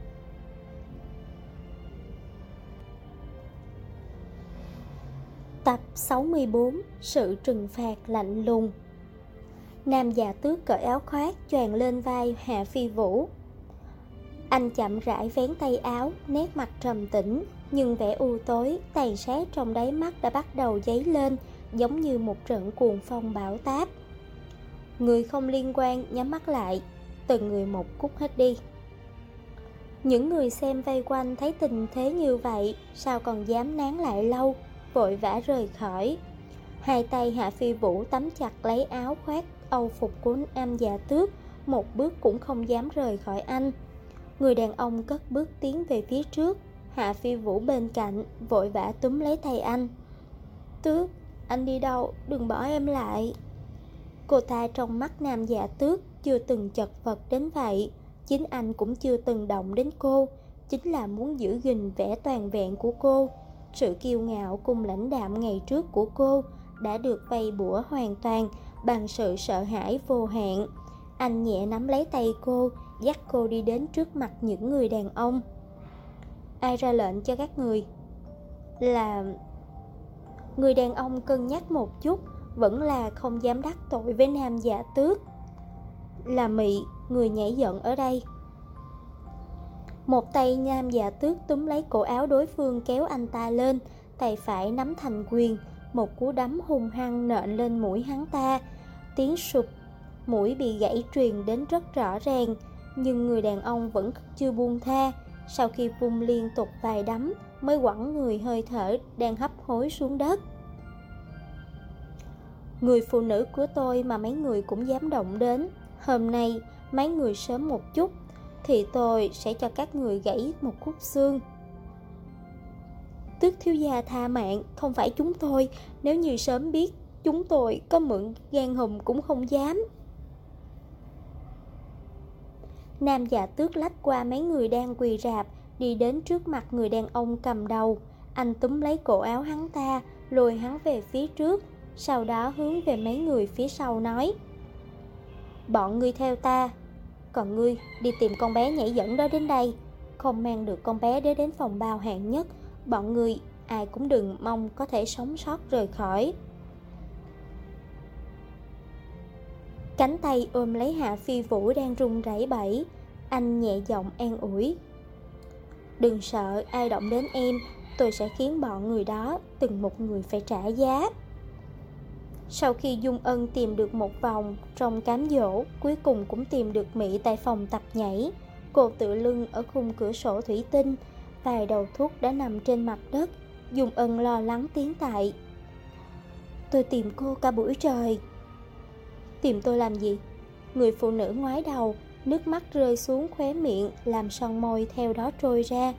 Tập 64. Sự trừng phạt lạnh lùng. Nam Dạ Tước cởi áo khoác choàng lên vai Hạ Phi Vũ. Anh chậm rãi vén tay áo, nét mặt trầm tĩnh, nhưng vẻ u tối, tàn sát trong đáy mắt đã bắt đầu dấy lên, giống như một trận cuồng phong bão táp. Người không liên quan nhắm mắt lại, từng người một cút hết đi. Những người xem vây quanh thấy tình thế như vậy, sao còn dám nán lại lâu, vội vã rời khỏi. Hai tay Hạ Phi Vũ tắm chặt lấy áo khoác âu phục của Nam Dạ Tước, một bước cũng không dám rời khỏi anh. Người đàn ông cất bước tiến về phía trước, Hạ Phi Vũ bên cạnh vội vã túm lấy tay anh. Tước, anh đi đâu, đừng bỏ em lại. Cô ta trong mắt Nam Dạ Tước chưa từng chật vật đến vậy, chính anh cũng chưa từng động đến cô, chính là muốn giữ gìn vẻ toàn vẹn của cô. Sự kiêu ngạo cùng lãnh đạm ngày trước của cô đã được vây bủa hoàn toàn bằng sự sợ hãi vô hạn. Anh nhẹ nắm lấy tay cô, dắt cô đi đến trước mặt những người đàn ông. Ai ra lệnh cho các người? Là... Người đàn ông cân nhắc một chút, vẫn là không dám đắc tội với Nam Dạ Tước. Là Mị, người nhảy giận ở đây. Một tay Nam Dạ Tước túm lấy cổ áo đối phương kéo anh ta lên, tay phải nắm thành quyền, một cú đấm hung hăng nện lên mũi hắn ta. Tiếng sụp, mũi bị gãy truyền đến rất rõ ràng, nhưng người đàn ông vẫn chưa buông tha. Sau khi vung liên tục vài đấm, mới quẳng người hơi thở đang hấp hối xuống đất. Người phụ nữ của tôi mà mấy người cũng dám động đến, hôm nay mấy người sớm một chút thì tôi sẽ cho các người gãy một khúc xương. Tước thiếu gia tha mạng, không phải chúng tôi, nếu như sớm biết, chúng tôi có mượn gan hùm cũng không dám. Nam Dạ Tước lách qua mấy người đang quỳ rạp, đi đến trước mặt người đàn ông cầm đầu. Anh túm lấy cổ áo hắn ta, lùi hắn về phía trước, sau đó hướng về mấy người phía sau nói: Bọn ngươi theo ta, còn ngươi đi tìm con bé nhảy dẫn đó đến đây. Không mang được con bé đến phòng bao hạng nhất, bọn ngươi ai cũng đừng mong có thể sống sót rời khỏi. Cánh tay ôm lấy Hạ Phi Vũ đang run rẩy bẩy, anh nhẹ giọng an ủi: Đừng sợ ai động đến em, tôi sẽ khiến bọn người đó từng một người phải trả giá. Sau khi Dung Ân tìm được một vòng trong cám dỗ, cuối cùng cũng tìm được Mị tại phòng tập nhảy. Cô tựa lưng ở khung cửa sổ thủy tinh, vài đầu thuốc đã nằm trên mặt đất. Dung Ân lo lắng tiến tại: Tôi tìm cô cả buổi trời. Tìm tôi làm gì? Người phụ nữ ngoái đầu, nước mắt rơi xuống khóe miệng, làm son môi theo đó trôi ra.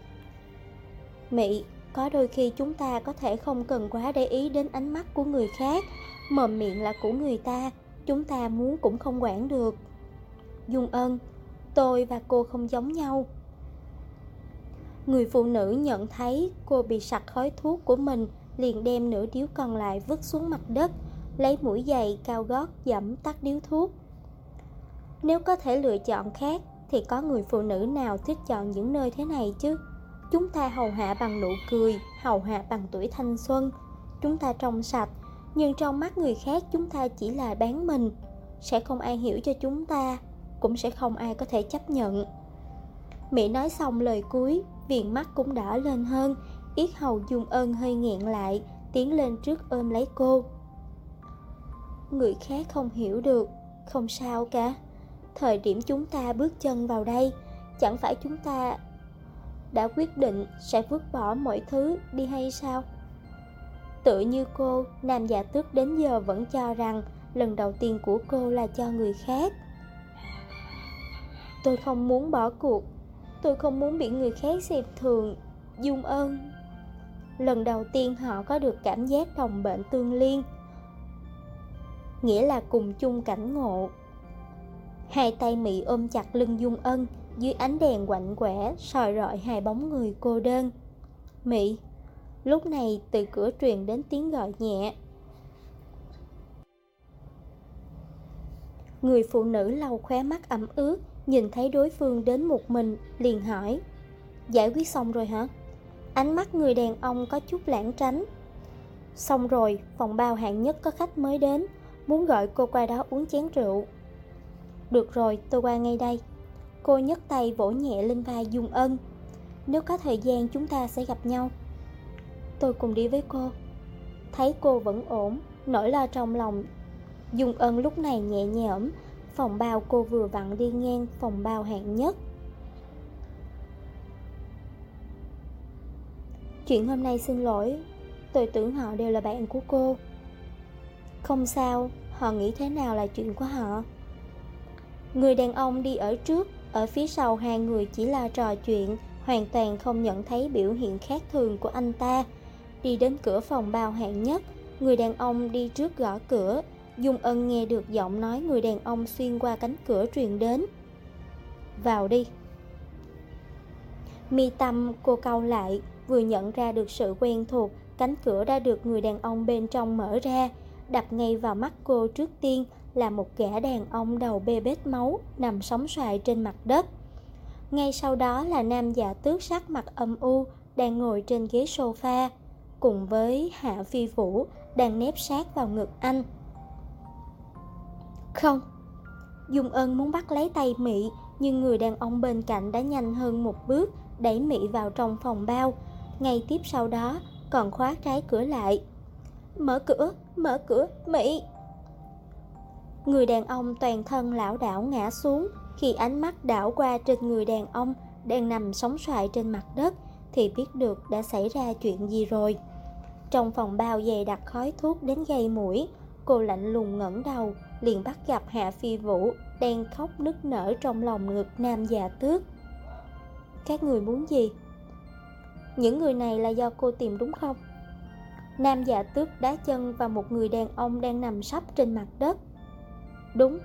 Mị, có đôi khi chúng ta có thể không cần quá để ý đến ánh mắt của người khác. Mồm miệng là của người ta, chúng ta muốn cũng không quản được. Dung Ân, tôi và cô không giống nhau. Người phụ nữ nhận thấy cô bị sặc khói thuốc của mình, liền đem nửa điếu còn lại vứt xuống mặt đất, lấy mũi giày cao gót dẫm tắt điếu thuốc. Nếu có thể lựa chọn khác, thì có người phụ nữ nào thích chọn những nơi thế này chứ? Chúng ta hầu hạ bằng nụ cười, hầu hạ bằng tuổi thanh xuân. Chúng ta trong sạch, nhưng trong mắt người khác chúng ta chỉ là bán mình. Sẽ không ai hiểu cho chúng ta, cũng sẽ không ai có thể chấp nhận. Mỹ nói xong lời cuối, viền mắt cũng đỏ lên hơn, yết hầu Dung Ân hơi nghẹn lại, tiến lên trước ôm lấy cô. Người khác không hiểu được, không sao cả. Thời điểm chúng ta bước chân vào đây, chẳng phải chúng ta đã quyết định sẽ vứt bỏ mọi thứ đi hay sao? Tựa như cô, Nam Dạ Tước đến giờ vẫn cho rằng lần đầu tiên của cô là cho người khác. Tôi không muốn bỏ cuộc, tôi không muốn bị người khác xem thường. Dung Ân. Lần đầu tiên họ có được cảm giác đồng bệnh tương liên, nghĩa là cùng chung cảnh ngộ. Hai tay Mị ôm chặt lưng Dung Ân, dưới ánh đèn quạnh quẻ soi rọi hai bóng người cô đơn. Mị. Lúc này từ cửa truyền đến tiếng gọi nhẹ. Người phụ nữ lau khóe mắt ẩm ướt, nhìn thấy đối phương đến một mình, liền hỏi: Giải quyết xong rồi hả? Ánh mắt người đàn ông có chút lảng tránh. Xong rồi, phòng bao hạng nhất có khách mới đến, muốn gọi cô qua đó uống chén rượu. Được rồi, tôi qua ngay đây. Cô nhấc tay vỗ nhẹ lên vai Dung Ân. Nếu có thời gian chúng ta sẽ gặp nhau. Tôi cùng đi với cô. Thấy cô vẫn ổn, nỗi lo trong lòng Dung Ân lúc này nhẹ nhõm. Phòng bao cô vừa vặn đi ngang phòng bao hạng nhất. Chuyện hôm nay xin lỗi, tôi tưởng họ đều là bạn của cô. Không sao, họ nghĩ thế nào là chuyện của họ. Người đàn ông đi ở trước, ở phía sau hai người chỉ là trò chuyện, hoàn toàn không nhận thấy biểu hiện khác thường của anh ta. Đi đến cửa phòng bao hạng nhất, người đàn ông đi trước gõ cửa. Dung Ân nghe được giọng nói người đàn ông xuyên qua cánh cửa truyền đến. Vào đi. Mi tâm cô cau lại, vừa nhận ra được sự quen thuộc, cánh cửa đã được người đàn ông bên trong mở ra. Đập ngay vào mắt cô trước tiên là một gã đàn ông đầu bê bết máu nằm sóng xoài trên mặt đất. Ngay sau đó là Nam Dạ Tước sắc mặt âm u đang ngồi trên ghế sofa, cùng với Hạ Phi Vũ đang nép sát vào ngực anh. Không. Dung Ân muốn bắt lấy tay Mị, nhưng người đàn ông bên cạnh đã nhanh hơn một bước, đẩy Mị vào trong phòng bao. Ngay tiếp sau đó còn khóa trái cửa lại. Mở cửa, Mị. Người đàn ông toàn thân lảo đảo ngã xuống. Khi ánh mắt đảo qua trên người đàn ông đang nằm sóng xoài trên mặt đất thì biết được đã xảy ra chuyện gì rồi. Trong phòng bao dày đặc khói thuốc đến gây mũi. Cô lạnh lùng ngẩng đầu, liền bắt gặp Hạ Phi Vũ đang khóc nức nở trong lòng ngực Nam Dạ Tước. Các người muốn gì? Những người này là do cô tìm đúng không? Nam Dạ Tước đá chân vào một người đàn ông đang nằm sấp trên mặt đất. Đúng.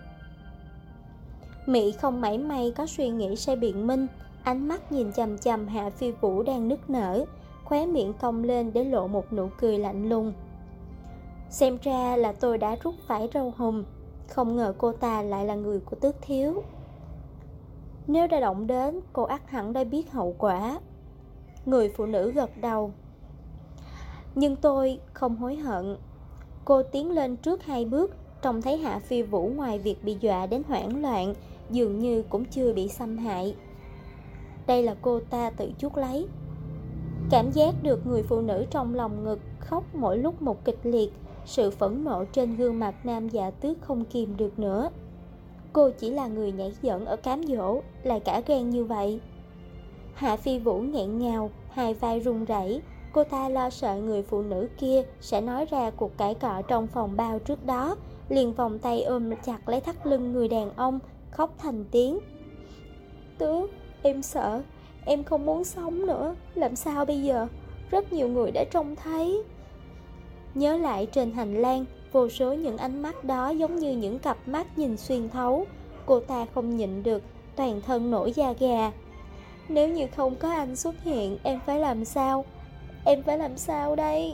Mị không mảy may có suy nghĩ sẽ biện minh, ánh mắt nhìn chằm chằm Hạ Phi Vũ đang nức nở, khóe miệng cong lên để lộ một nụ cười lạnh lùng. Xem ra là tôi đã rút vải râu hùm, không ngờ cô ta lại là người của Tước thiếu. Nếu đã động đến, cô ắt hẳn đã biết hậu quả. Người phụ nữ gật đầu. Nhưng tôi không hối hận. Cô tiến lên trước 2 bước, trông thấy Hạ Phi Vũ ngoài việc bị dọa đến hoảng loạn, dường như cũng chưa bị xâm hại. Đây là cô ta tự chuốc lấy. Cảm giác được người phụ nữ trong lòng ngực khóc mỗi lúc một kịch liệt, sự phẫn nộ trên gương mặt Nam Dạ Tước không kìm được nữa. Cô chỉ là người nhảy giỡn ở cám dỗ, lại cả gan như vậy. Hạ Phi Vũ nghẹn ngào, hai vai run rẩy. Cô ta lo sợ người phụ nữ kia sẽ nói ra cuộc cãi cọ trong phòng bao trước đó, liền vòng tay ôm chặt lấy thắt lưng người đàn ông, khóc thành tiếng. Tước, em sợ, em không muốn sống nữa, làm sao bây giờ? Rất nhiều người đã trông thấy. Nhớ lại trên hành lang, vô số những ánh mắt đó giống như những cặp mắt nhìn xuyên thấu. Cô ta không nhịn được, toàn thân nổi da gà. Nếu như không có anh xuất hiện, em phải làm sao? Em phải làm sao đây?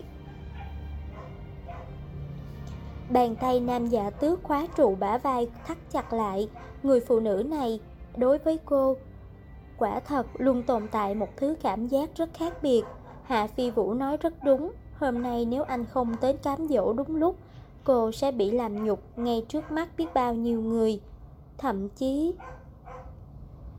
Bàn tay Nam Dạ Tước khóa trụ bả vai thắt chặt lại. Người phụ nữ này, đối với cô, quả thật luôn tồn tại một thứ cảm giác rất khác biệt. Hạ Phi Vũ nói rất đúng. Hôm nay nếu anh không tới cám dỗ đúng lúc, cô sẽ bị làm nhục ngay trước mắt biết bao nhiêu người. Thậm chí...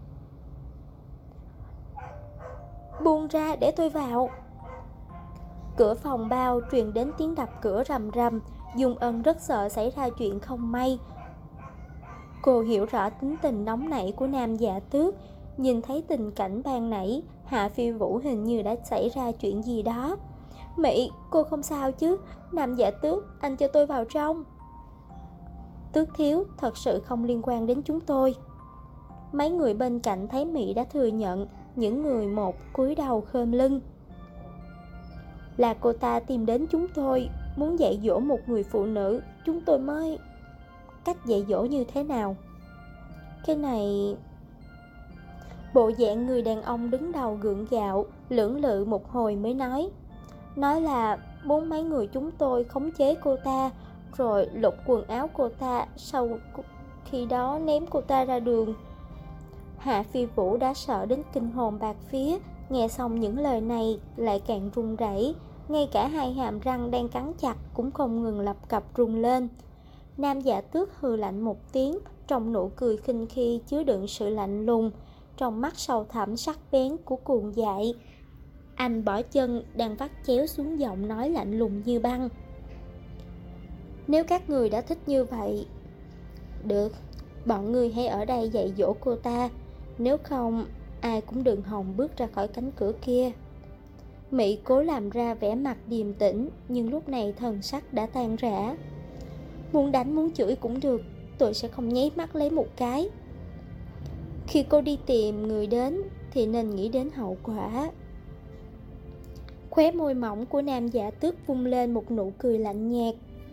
Buông ra để tôi vào. Cửa phòng bao truyền đến tiếng đập cửa rầm rầm. Dung Ân rất sợ xảy ra chuyện không may. Cô hiểu rõ tính tình nóng nảy của Nam Dạ Tước. Nhìn thấy tình cảnh ban nãy, Hạ Phi Vũ hình như đã xảy ra chuyện gì đó. Mị, cô không sao chứ? Nam Dạ Tước, anh cho tôi vào trong. Tước thiếu, thật sự không liên quan đến chúng tôi. Mấy người bên cạnh thấy Mị đã thừa nhận, những người một cúi đầu khom lưng. Là cô ta tìm đến chúng tôi, muốn dạy dỗ một người phụ nữ, chúng tôi mới... Cách dạy dỗ như thế nào? Cái này... Bộ dạng người đàn ông đứng đầu gượng gạo, lưỡng lự một hồi mới nói là muốn mấy người chúng tôi khống chế cô ta, rồi lột quần áo cô ta, sau khi đó ném cô ta ra đường. Hạ Phi Vũ đã sợ đến kinh hồn bạt vía, nghe xong những lời này lại càng run rẩy, ngay cả hai hàm răng đang cắn chặt cũng không ngừng lập cập rung lên. Nam Dạ Tước hừ lạnh một tiếng, trong nụ cười khinh khi chứa đựng sự lạnh lùng, trong mắt sâu thẳm sắc bén của cuồng dại. Anh bỏ chân đang vắt chéo xuống, giọng nói lạnh lùng như băng. Nếu các người đã thích như vậy, được, bọn người hãy ở đây dạy dỗ cô ta, nếu không ai cũng đừng hòng bước ra khỏi cánh cửa kia. Mỹ cố làm ra vẻ mặt điềm tĩnh, nhưng lúc này thần sắc đã tan rã. Muốn đánh muốn chửi cũng được, tôi sẽ không nháy mắt lấy một cái. Khi cô đi tìm người đến thì nên nghĩ đến hậu quả. Khóe môi mỏng của Nam Dạ Tước vung lên một nụ cười lạnh nhạt.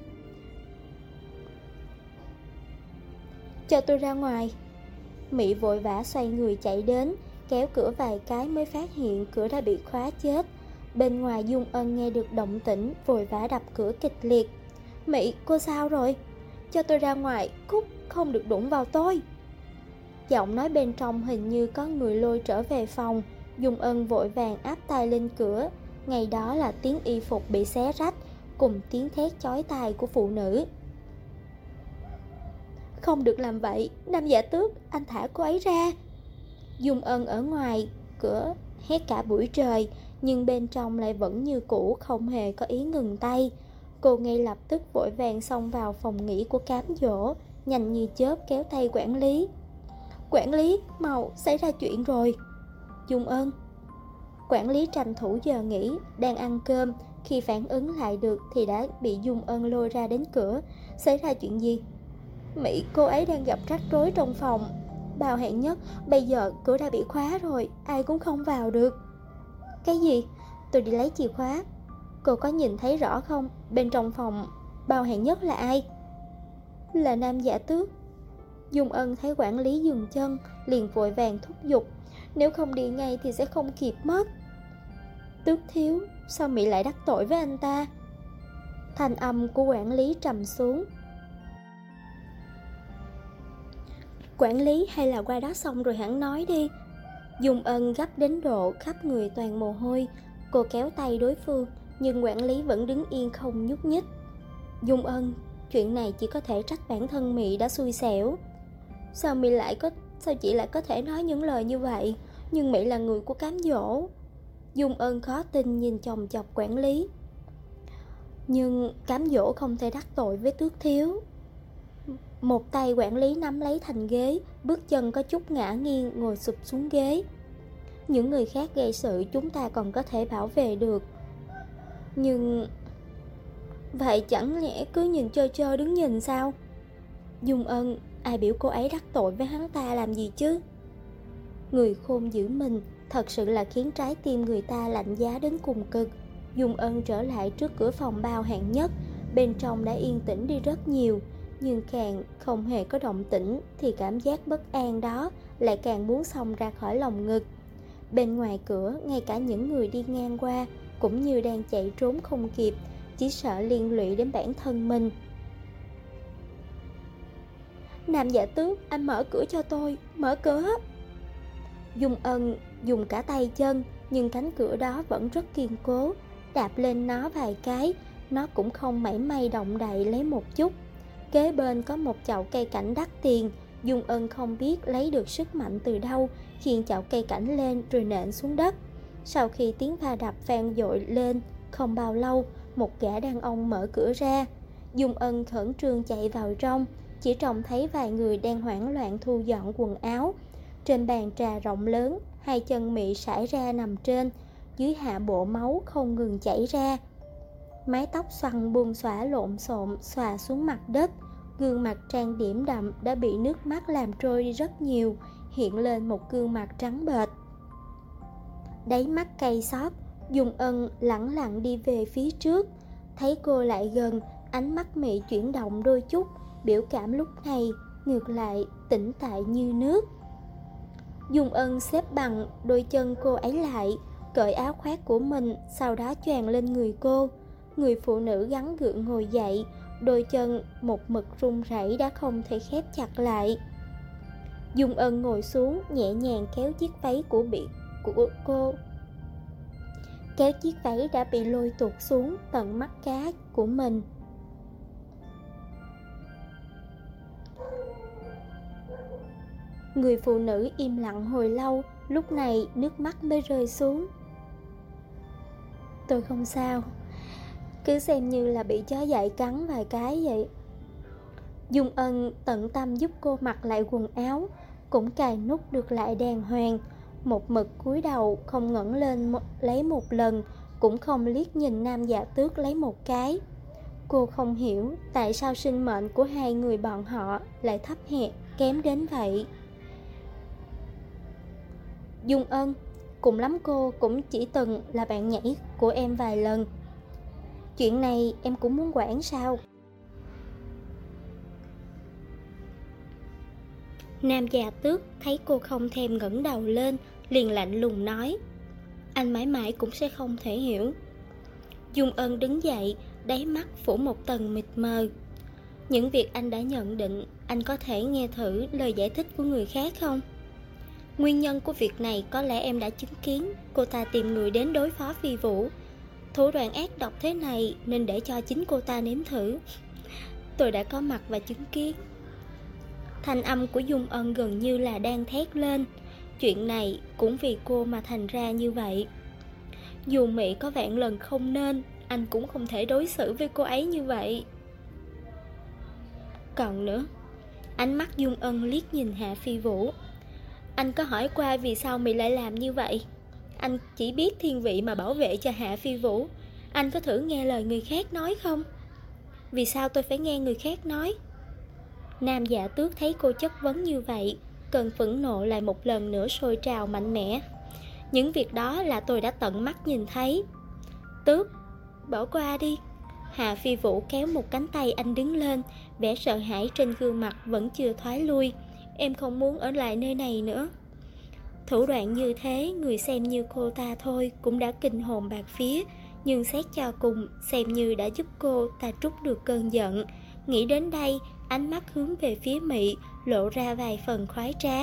Cho tôi ra ngoài. Mỹ vội vã xoay người chạy đến, kéo cửa vài cái mới phát hiện cửa đã bị khóa chết. Bên ngoài Dung Ân nghe được động tĩnh, vội vã đập cửa kịch liệt. Mỹ, cô sao rồi? Cho tôi ra ngoài, cút, không được đụng vào tôi. Giọng nói bên trong hình như có người lôi trở về phòng. Dung Ân vội vàng áp tay lên cửa. Ngày đó là tiếng y phục bị xé rách, cùng tiếng thét chói tai của phụ nữ. Không được làm vậy, Nam Dạ Tước, anh thả cô ấy ra. Dung Ân ở ngoài cửa hét cả buổi trời, nhưng bên trong lại vẫn như cũ, không hề có ý ngừng tay. Cô ngay lập tức vội vàng xông vào phòng nghỉ của cám dỗ, nhanh như chớp kéo tay quản lý. Quản lý, mau, xảy ra chuyện rồi. Dung Ân. Quản lý tranh thủ giờ nghỉ, đang ăn cơm, khi phản ứng lại được thì đã bị Dung Ân lôi ra đến cửa. Xảy ra chuyện gì? Mỹ, cô ấy đang gặp rắc rối trong phòng. Bao hạng nhất, bây giờ cửa đã bị khóa rồi, ai cũng không vào được. Cái gì? Tôi đi lấy chìa khóa. Cô có nhìn thấy rõ không? Bên trong phòng bao hạng nhất là ai? Là Nam Dạ Tước. Dung Ân thấy quản lý dừng chân, liền vội vàng thúc giục. Nếu không đi ngay thì sẽ không kịp mất. Tước thiếu, sao Mỹ lại đắc tội với anh ta? Thanh âm của quản lý trầm xuống. Quản lý, hay là qua đó xong rồi hẳn nói đi. Dung Ân gấp đến độ khắp người toàn mồ hôi. Cô kéo tay đối phương, nhưng quản lý vẫn đứng yên không nhúc nhích. Dung Ân, chuyện này chỉ có thể trách bản thân Mỹ đã xui xẻo. Sao chị lại có thể nói những lời như vậy? Nhưng Mỹ là người của cám dỗ. Dung Ân khó tin nhìn chòng chọc quản lý. Nhưng cám dỗ không thể đắc tội với Tước thiếu. Một tay quản lý nắm lấy thành ghế, bước chân có chút ngã nghiêng, ngồi sụp xuống ghế. Những người khác gây sự chúng ta còn có thể bảo vệ được, nhưng vậy chẳng lẽ cứ nhìn trơ trơ đứng nhìn sao? Dung Ân, ai biểu cô ấy đắc tội với hắn ta làm gì chứ? Người khôn giữ mình thật sự là khiến trái tim người ta lạnh giá đến cùng cực. Dung Ân trở lại trước cửa phòng bao hạng nhất. Bên trong đã yên tĩnh đi rất nhiều, nhưng càng không hề có động tĩnh thì cảm giác bất an đó lại càng muốn xông ra khỏi lòng ngực. Bên ngoài cửa, ngay cả những người đi ngang qua cũng như đang chạy trốn không kịp, chỉ sợ liên lụy đến bản thân mình. Nam Dạ Tước, anh mở cửa cho tôi, mở cửa. Dung Ân dùng cả tay chân, nhưng cánh cửa đó vẫn rất kiên cố. Đạp lên nó vài cái, nó cũng không mảy may động đậy lấy một chút. Kế bên có một chậu cây cảnh đắt tiền. Dung Ân không biết lấy được sức mạnh từ đâu, khiêng chậu cây cảnh lên rồi nện xuống đất. Sau khi tiếng va đập vang dội lên, Không bao lâu, một gã đàn ông mở cửa ra. Dung Ân khẩn trương chạy vào trong, chỉ trông thấy vài người đang hoảng loạn thu dọn quần áo. Trên bàn trà rộng lớn, hai chân Mị sải ra nằm trên, dưới hạ bộ máu không ngừng chảy ra. Mái tóc xoăn buông xõa lộn xộn xòa xuống mặt đất, gương mặt trang điểm đậm đã bị nước mắt làm trôi đi rất nhiều, hiện lên một gương mặt trắng bệch. Đáy mắt cay xót, Dung Ân lẳng lặng đi về phía trước. Thấy cô lại gần, ánh mắt Mị chuyển động đôi chút, biểu cảm lúc này ngược lại tĩnh tại như nước. Dung Ân xếp bằng đôi chân cô ấy lại, cởi áo khoác của mình, sau đó choàng lên người cô. Người phụ nữ gắng gượng ngồi dậy, đôi chân một mực run rẩy đã không thể khép chặt lại. Dung Ân ngồi xuống, nhẹ nhàng kéo chiếc váy của cô. Kéo chiếc váy đã bị lôi tuột xuống tận mắt cá của mình. Người phụ nữ im lặng hồi lâu, lúc này nước mắt mới rơi xuống. Tôi không sao, cứ xem như là bị chó dại cắn vài cái vậy. Dung Ân tận tâm giúp cô mặc lại quần áo, cũng cài nút được lại đàng hoàng. Một mực cúi đầu không ngẩng lên lấy một lần, cũng không liếc nhìn Nam Dạ Tước lấy một cái. Cô không hiểu tại sao sinh mệnh của hai người bọn họ lại thấp hèn kém đến vậy. Dung Ân, cùng lắm cô cũng chỉ từng là bạn nhảy của em vài lần. Chuyện này em cũng muốn quản sao? Nam Dạ Tước thấy cô không thèm ngẩng đầu lên, liền lạnh lùng nói: anh mãi mãi cũng sẽ không thể hiểu. Dung Ân đứng dậy, đáy mắt phủ một tầng mịt mờ. Những việc anh đã nhận định, anh có thể nghe thử lời giải thích của người khác không? Nguyên nhân của việc này có lẽ em đã chứng kiến. Cô ta tìm người đến đối phó Phi Vũ. Thủ đoạn ác độc thế này nên để cho chính cô ta nếm thử. Tôi đã có mặt và chứng kiến. Thanh âm của Dung Ân gần như là đang thét lên. Chuyện này cũng vì cô mà thành ra như vậy. Dù Mị có vạn lần không nên, anh cũng không thể đối xử với cô ấy như vậy. Còn nữa, ánh mắt Dung Ân liếc nhìn Hạ Phi Vũ. Anh có hỏi qua vì sao Mị lại làm như vậy? Anh chỉ biết thiên vị mà bảo vệ cho Hạ Phi Vũ. Anh có thử nghe lời người khác nói không? Vì sao tôi phải nghe người khác nói? Nam Dạ Tước thấy cô chất vấn như vậy, cơn phẫn nộ lại một lần nữa sôi trào mạnh mẽ. Những việc đó là tôi đã tận mắt nhìn thấy. Tước, bỏ qua đi. Hạ Phi Vũ kéo một cánh tay anh đứng lên, vẻ sợ hãi trên gương mặt vẫn chưa thoái lui. Em không muốn ở lại nơi này nữa. Thủ đoạn như thế, người xem như cô ta thôi cũng đã kinh hồn bạt vía, nhưng xét cho cùng xem như đã giúp cô ta trút được cơn giận. Nghĩ đến đây, ánh mắt hướng về phía Mị, lộ ra vài phần khoái trá.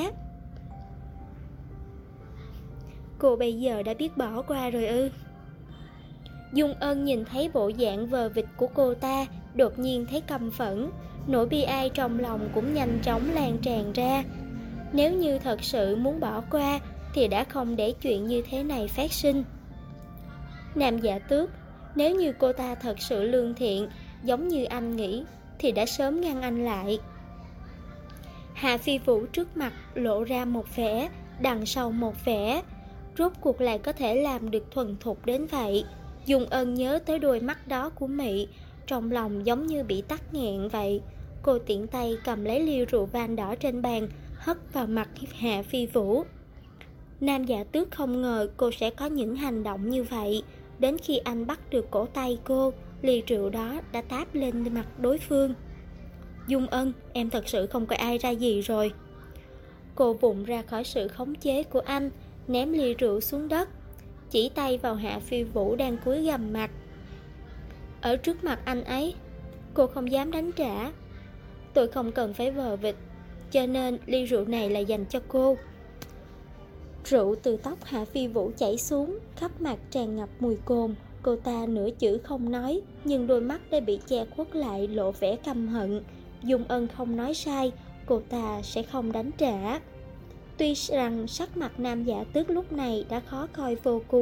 Cô bây giờ đã biết bỏ qua rồi ư? Dung Ân nhìn thấy bộ dạng vờ vịt của cô ta, đột nhiên thấy căm phẫn. Nỗi bi ai trong lòng cũng nhanh chóng lan tràn ra. Nếu như thật sự muốn bỏ qua thì đã không để chuyện như thế này phát sinh. Nam Dạ Tước, nếu như cô ta thật sự lương thiện giống như anh nghĩ thì đã sớm ngăn anh lại. Hạ Phi Vũ trước mặt lộ ra một vẻ, đằng sau một vẻ. Rốt cuộc lại có thể làm được thuần thục đến vậy. Dung Ân nhớ tới đôi mắt đó của Mị, trong lòng giống như bị tắc nghẹn vậy. Cô tiện tay cầm lấy ly rượu vang đỏ trên bàn, hất vào mặt Hạ Phi Vũ. Nam Dạ Tước không ngờ cô sẽ có những hành động như vậy. Đến khi anh bắt được cổ tay cô, ly rượu đó đã táp lên mặt đối phương. Dung Ân, em thật sự không coi ai ra gì rồi. Cô vụn ra khỏi sự khống chế của anh, ném ly rượu xuống đất, chỉ tay vào Hạ Phi Vũ đang cúi gằm mặt. Ở trước mặt anh ấy, cô không dám đánh trả. Tôi không cần phải vờ vịt, cho nên ly rượu này là dành cho cô. Rượu từ tóc Hạ Phi Vũ chảy xuống, khắp mặt tràn ngập mùi cồn. Cô ta nửa chữ không nói, nhưng đôi mắt đã bị che khuất lại lộ vẻ căm hận. Dung Ân không nói sai, cô ta sẽ không đánh trả. Tuy rằng sắc mặt Nam Dạ Tước lúc này đã khó coi vô cùng,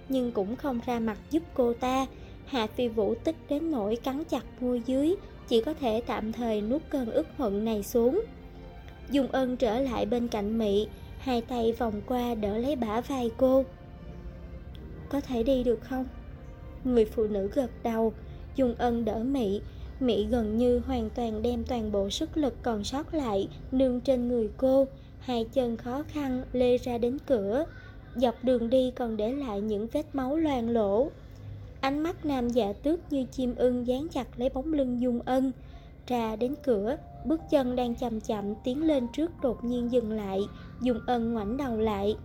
nhưng cũng không ra mặt giúp cô ta. Hạ Phi Vũ tức đến nỗi cắn chặt môi dưới, chỉ có thể tạm thời nuốt cơn ức hận này xuống. Dung Ân trở lại bên cạnh Mị, hai tay vòng qua đỡ lấy bả vai cô. Có thể đi được không? Người phụ nữ gật đầu. Dung Ân đỡ Mị. Mị gần như hoàn toàn đem toàn bộ sức lực còn sót lại nương trên người cô, hai chân khó khăn lê ra đến cửa. Dọc đường đi còn để lại những vết máu loang lổ. Ánh mắt Nam Dạ Tước như chim ưng dán chặt lấy bóng lưng Dung Ân. Ra đến cửa, bước chân đang chậm chậm tiến lên trước đột nhiên dừng lại. Dung Ân ngoảnh đầu lại.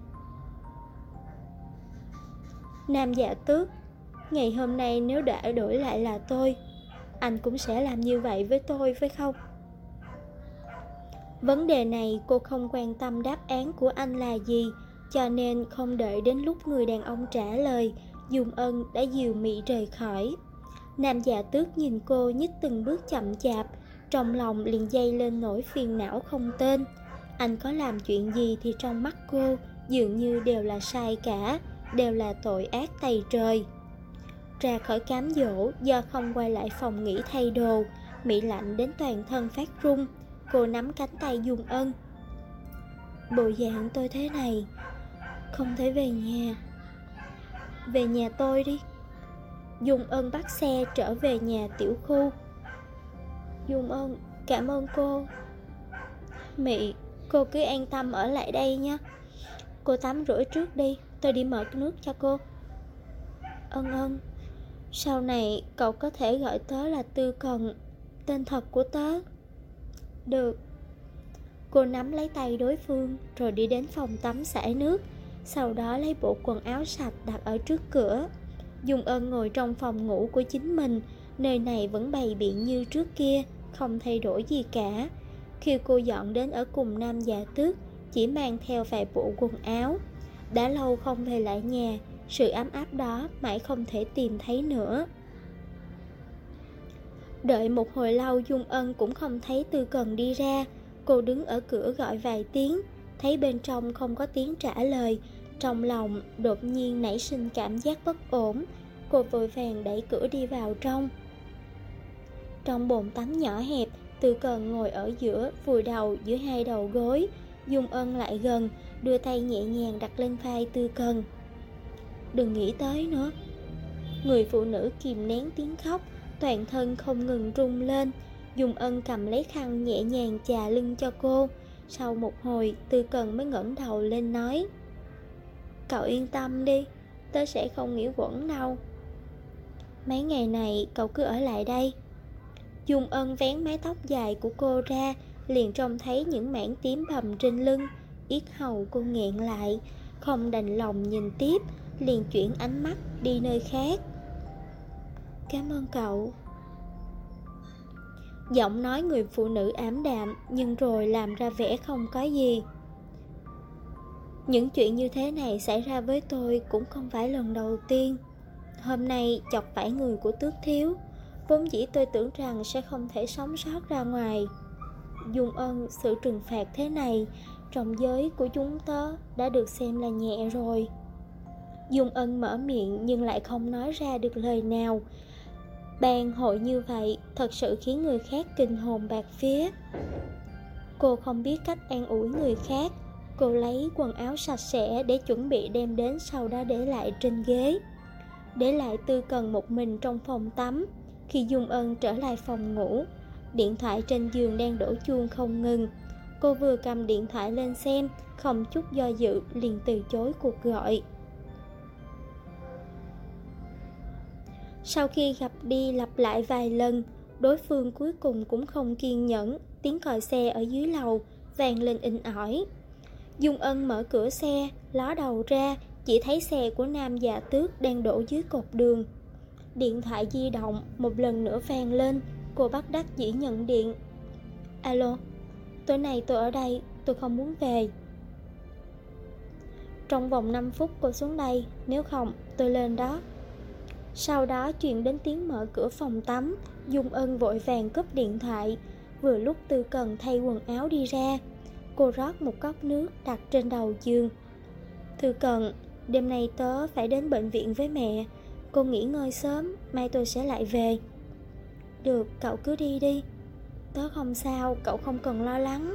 Nam Dạ Tước, ngày hôm nay nếu đã đổi lại là tôi, anh cũng sẽ làm như vậy với tôi phải không? Vấn đề này cô không quan tâm đáp án của anh là gì, cho nên không đợi đến lúc người đàn ông trả lời, Dung Ân đã dìu Mị rời khỏi. Nam Dạ Tước nhìn cô nhích từng bước chậm chạp, trong lòng liền dây lên nỗi phiền não không tên. Anh có làm chuyện gì thì trong mắt cô dường như đều là sai cả, đều là tội ác tày trời. Ra khỏi cám dỗ, do không quay lại phòng nghỉ thay đồ, Mị lạnh đến toàn thân phát run. Cô nắm cánh tay Dung Ân. Bộ dạng tôi thế này, không thể về nhà. Về nhà tôi đi. Dung Ân bắt xe trở về nhà tiểu khu. Dung Ân, cảm ơn cô. Mị, cô cứ an tâm ở lại đây nhé. Cô tắm rửa trước đi, tôi đi mở nước cho cô. Ân, sau này cậu có thể gọi tớ là Tư Cần, tên thật của tớ. Được. Cô nắm lấy tay đối phương rồi đi đến phòng tắm xả nước, sau đó lấy bộ quần áo sạch đặt ở trước cửa. Dung Ân ngồi trong phòng ngủ của chính mình, nơi này vẫn bày biện như trước kia, không thay đổi gì cả. Khi cô dọn đến ở cùng Nam Dạ Tước, chỉ mang theo vài bộ quần áo. Đã lâu không về lại nhà, sự ấm áp đó mãi không thể tìm thấy nữa. Đợi một hồi lâu Dung Ân cũng không thấy Tư Cần đi ra. Cô đứng ở cửa gọi vài tiếng, thấy bên trong không có tiếng trả lời, trong lòng đột nhiên nảy sinh cảm giác bất ổn. Cô vội vàng đẩy cửa đi vào trong. Trong bồn tắm nhỏ hẹp, Tư Cần ngồi ở giữa, vùi đầu giữa hai đầu gối. Dung Ân lại gần, đưa tay nhẹ nhàng đặt lên vai Tư Cần. Đừng nghĩ tới nữa. Người phụ nữ kìm nén tiếng khóc, toàn thân không ngừng rung lên. Dung Ân cầm lấy khăn nhẹ nhàng chà lưng cho cô. Sau một hồi, Tư Cần mới ngẩng đầu lên nói: Cậu yên tâm đi, tớ sẽ không nghĩ quẩn đâu. Mấy ngày này cậu cứ ở lại đây. Dung Ân vén mái tóc dài của cô ra, liền trông thấy những mảng tím bầm trên lưng. Yết hầu cô nghẹn lại, không đành lòng nhìn tiếp, liền chuyển ánh mắt đi nơi khác. Cảm ơn cậu. Giọng nói người phụ nữ ảm đạm, nhưng rồi làm ra vẻ không có gì. Những chuyện như thế này xảy ra với tôi cũng không phải lần đầu tiên. Hôm nay chọc phải người của Tước thiếu, vốn dĩ tôi tưởng rằng sẽ không thể sống sót ra ngoài. Dung Ân, sự trừng phạt thế này trong giới của chúng tớ đã được xem là nhẹ rồi. Dung Ân mở miệng nhưng lại không nói ra được lời nào. Bàn hội như vậy thật sự khiến người khác kinh hồn bạt vía. Cô không biết cách an ủi người khác. Cô lấy quần áo sạch sẽ để chuẩn bị đem đến, sau đó để lại trên ghế, để lại Tư Cần một mình trong phòng tắm. Khi Dung Ân trở lại phòng ngủ, điện thoại trên giường đang đổ chuông không ngừng. Cô vừa cầm điện thoại lên xem, không chút do dự liền từ chối cuộc gọi. Sau khi gặp đi lặp lại vài lần, đối phương cuối cùng cũng không kiên nhẫn. Tiếng còi xe ở dưới lầu vang lên inh ỏi. Dung Ân mở cửa xe, ló đầu ra, chỉ thấy xe của Nam Dạ Tước đang đổ dưới cột đường. Điện thoại di động một lần nữa vang lên. Cô bất đắc dĩ nhận điện. Alo, tối nay tôi ở đây, tôi không muốn về. Trong vòng 5 phút cô xuống đây, nếu không tôi lên đó. Sau đó truyền đến tiếng mở cửa phòng tắm. Dung Ân vội vàng cúp điện thoại. Vừa lúc Tư Cần thay quần áo đi ra, cô rót một cốc nước đặt trên đầu giường. Tư Cần, Đêm nay tớ phải đến bệnh viện với mẹ. Cô nghỉ ngơi sớm, mai tôi sẽ lại về. Được, cậu cứ đi đi. Tớ không sao, cậu không cần lo lắng.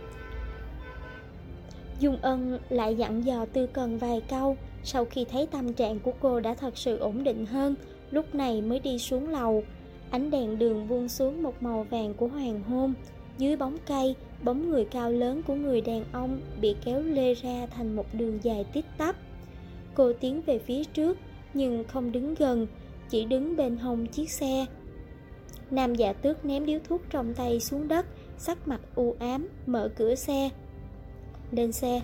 Dung Ân lại dặn dò Tư Cần vài câu. Sau khi thấy tâm trạng của cô đã thật sự ổn định hơn, lúc này mới đi xuống lầu. Ánh đèn đường buông xuống một màu vàng của hoàng hôn. Dưới bóng cây, bóng người cao lớn của người đàn ông bị kéo lê ra thành một đường dài tít tắp. Cô tiến về phía trước, nhưng không đứng gần, chỉ đứng bên hông chiếc xe. Nam Dạ Tước ném điếu thuốc trong tay xuống đất, sắc mặt u ám, mở cửa xe. Lên xe.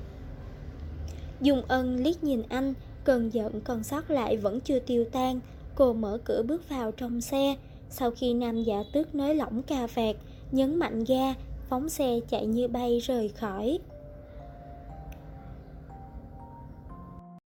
Dung Ân liếc nhìn anh, cơn giận còn sót lại vẫn chưa tiêu tan. Cô mở cửa bước vào trong xe. Sau khi Nam Dạ Tước nới lỏng cà vạt, nhấn mạnh ga, phóng xe chạy như bay rời khỏi.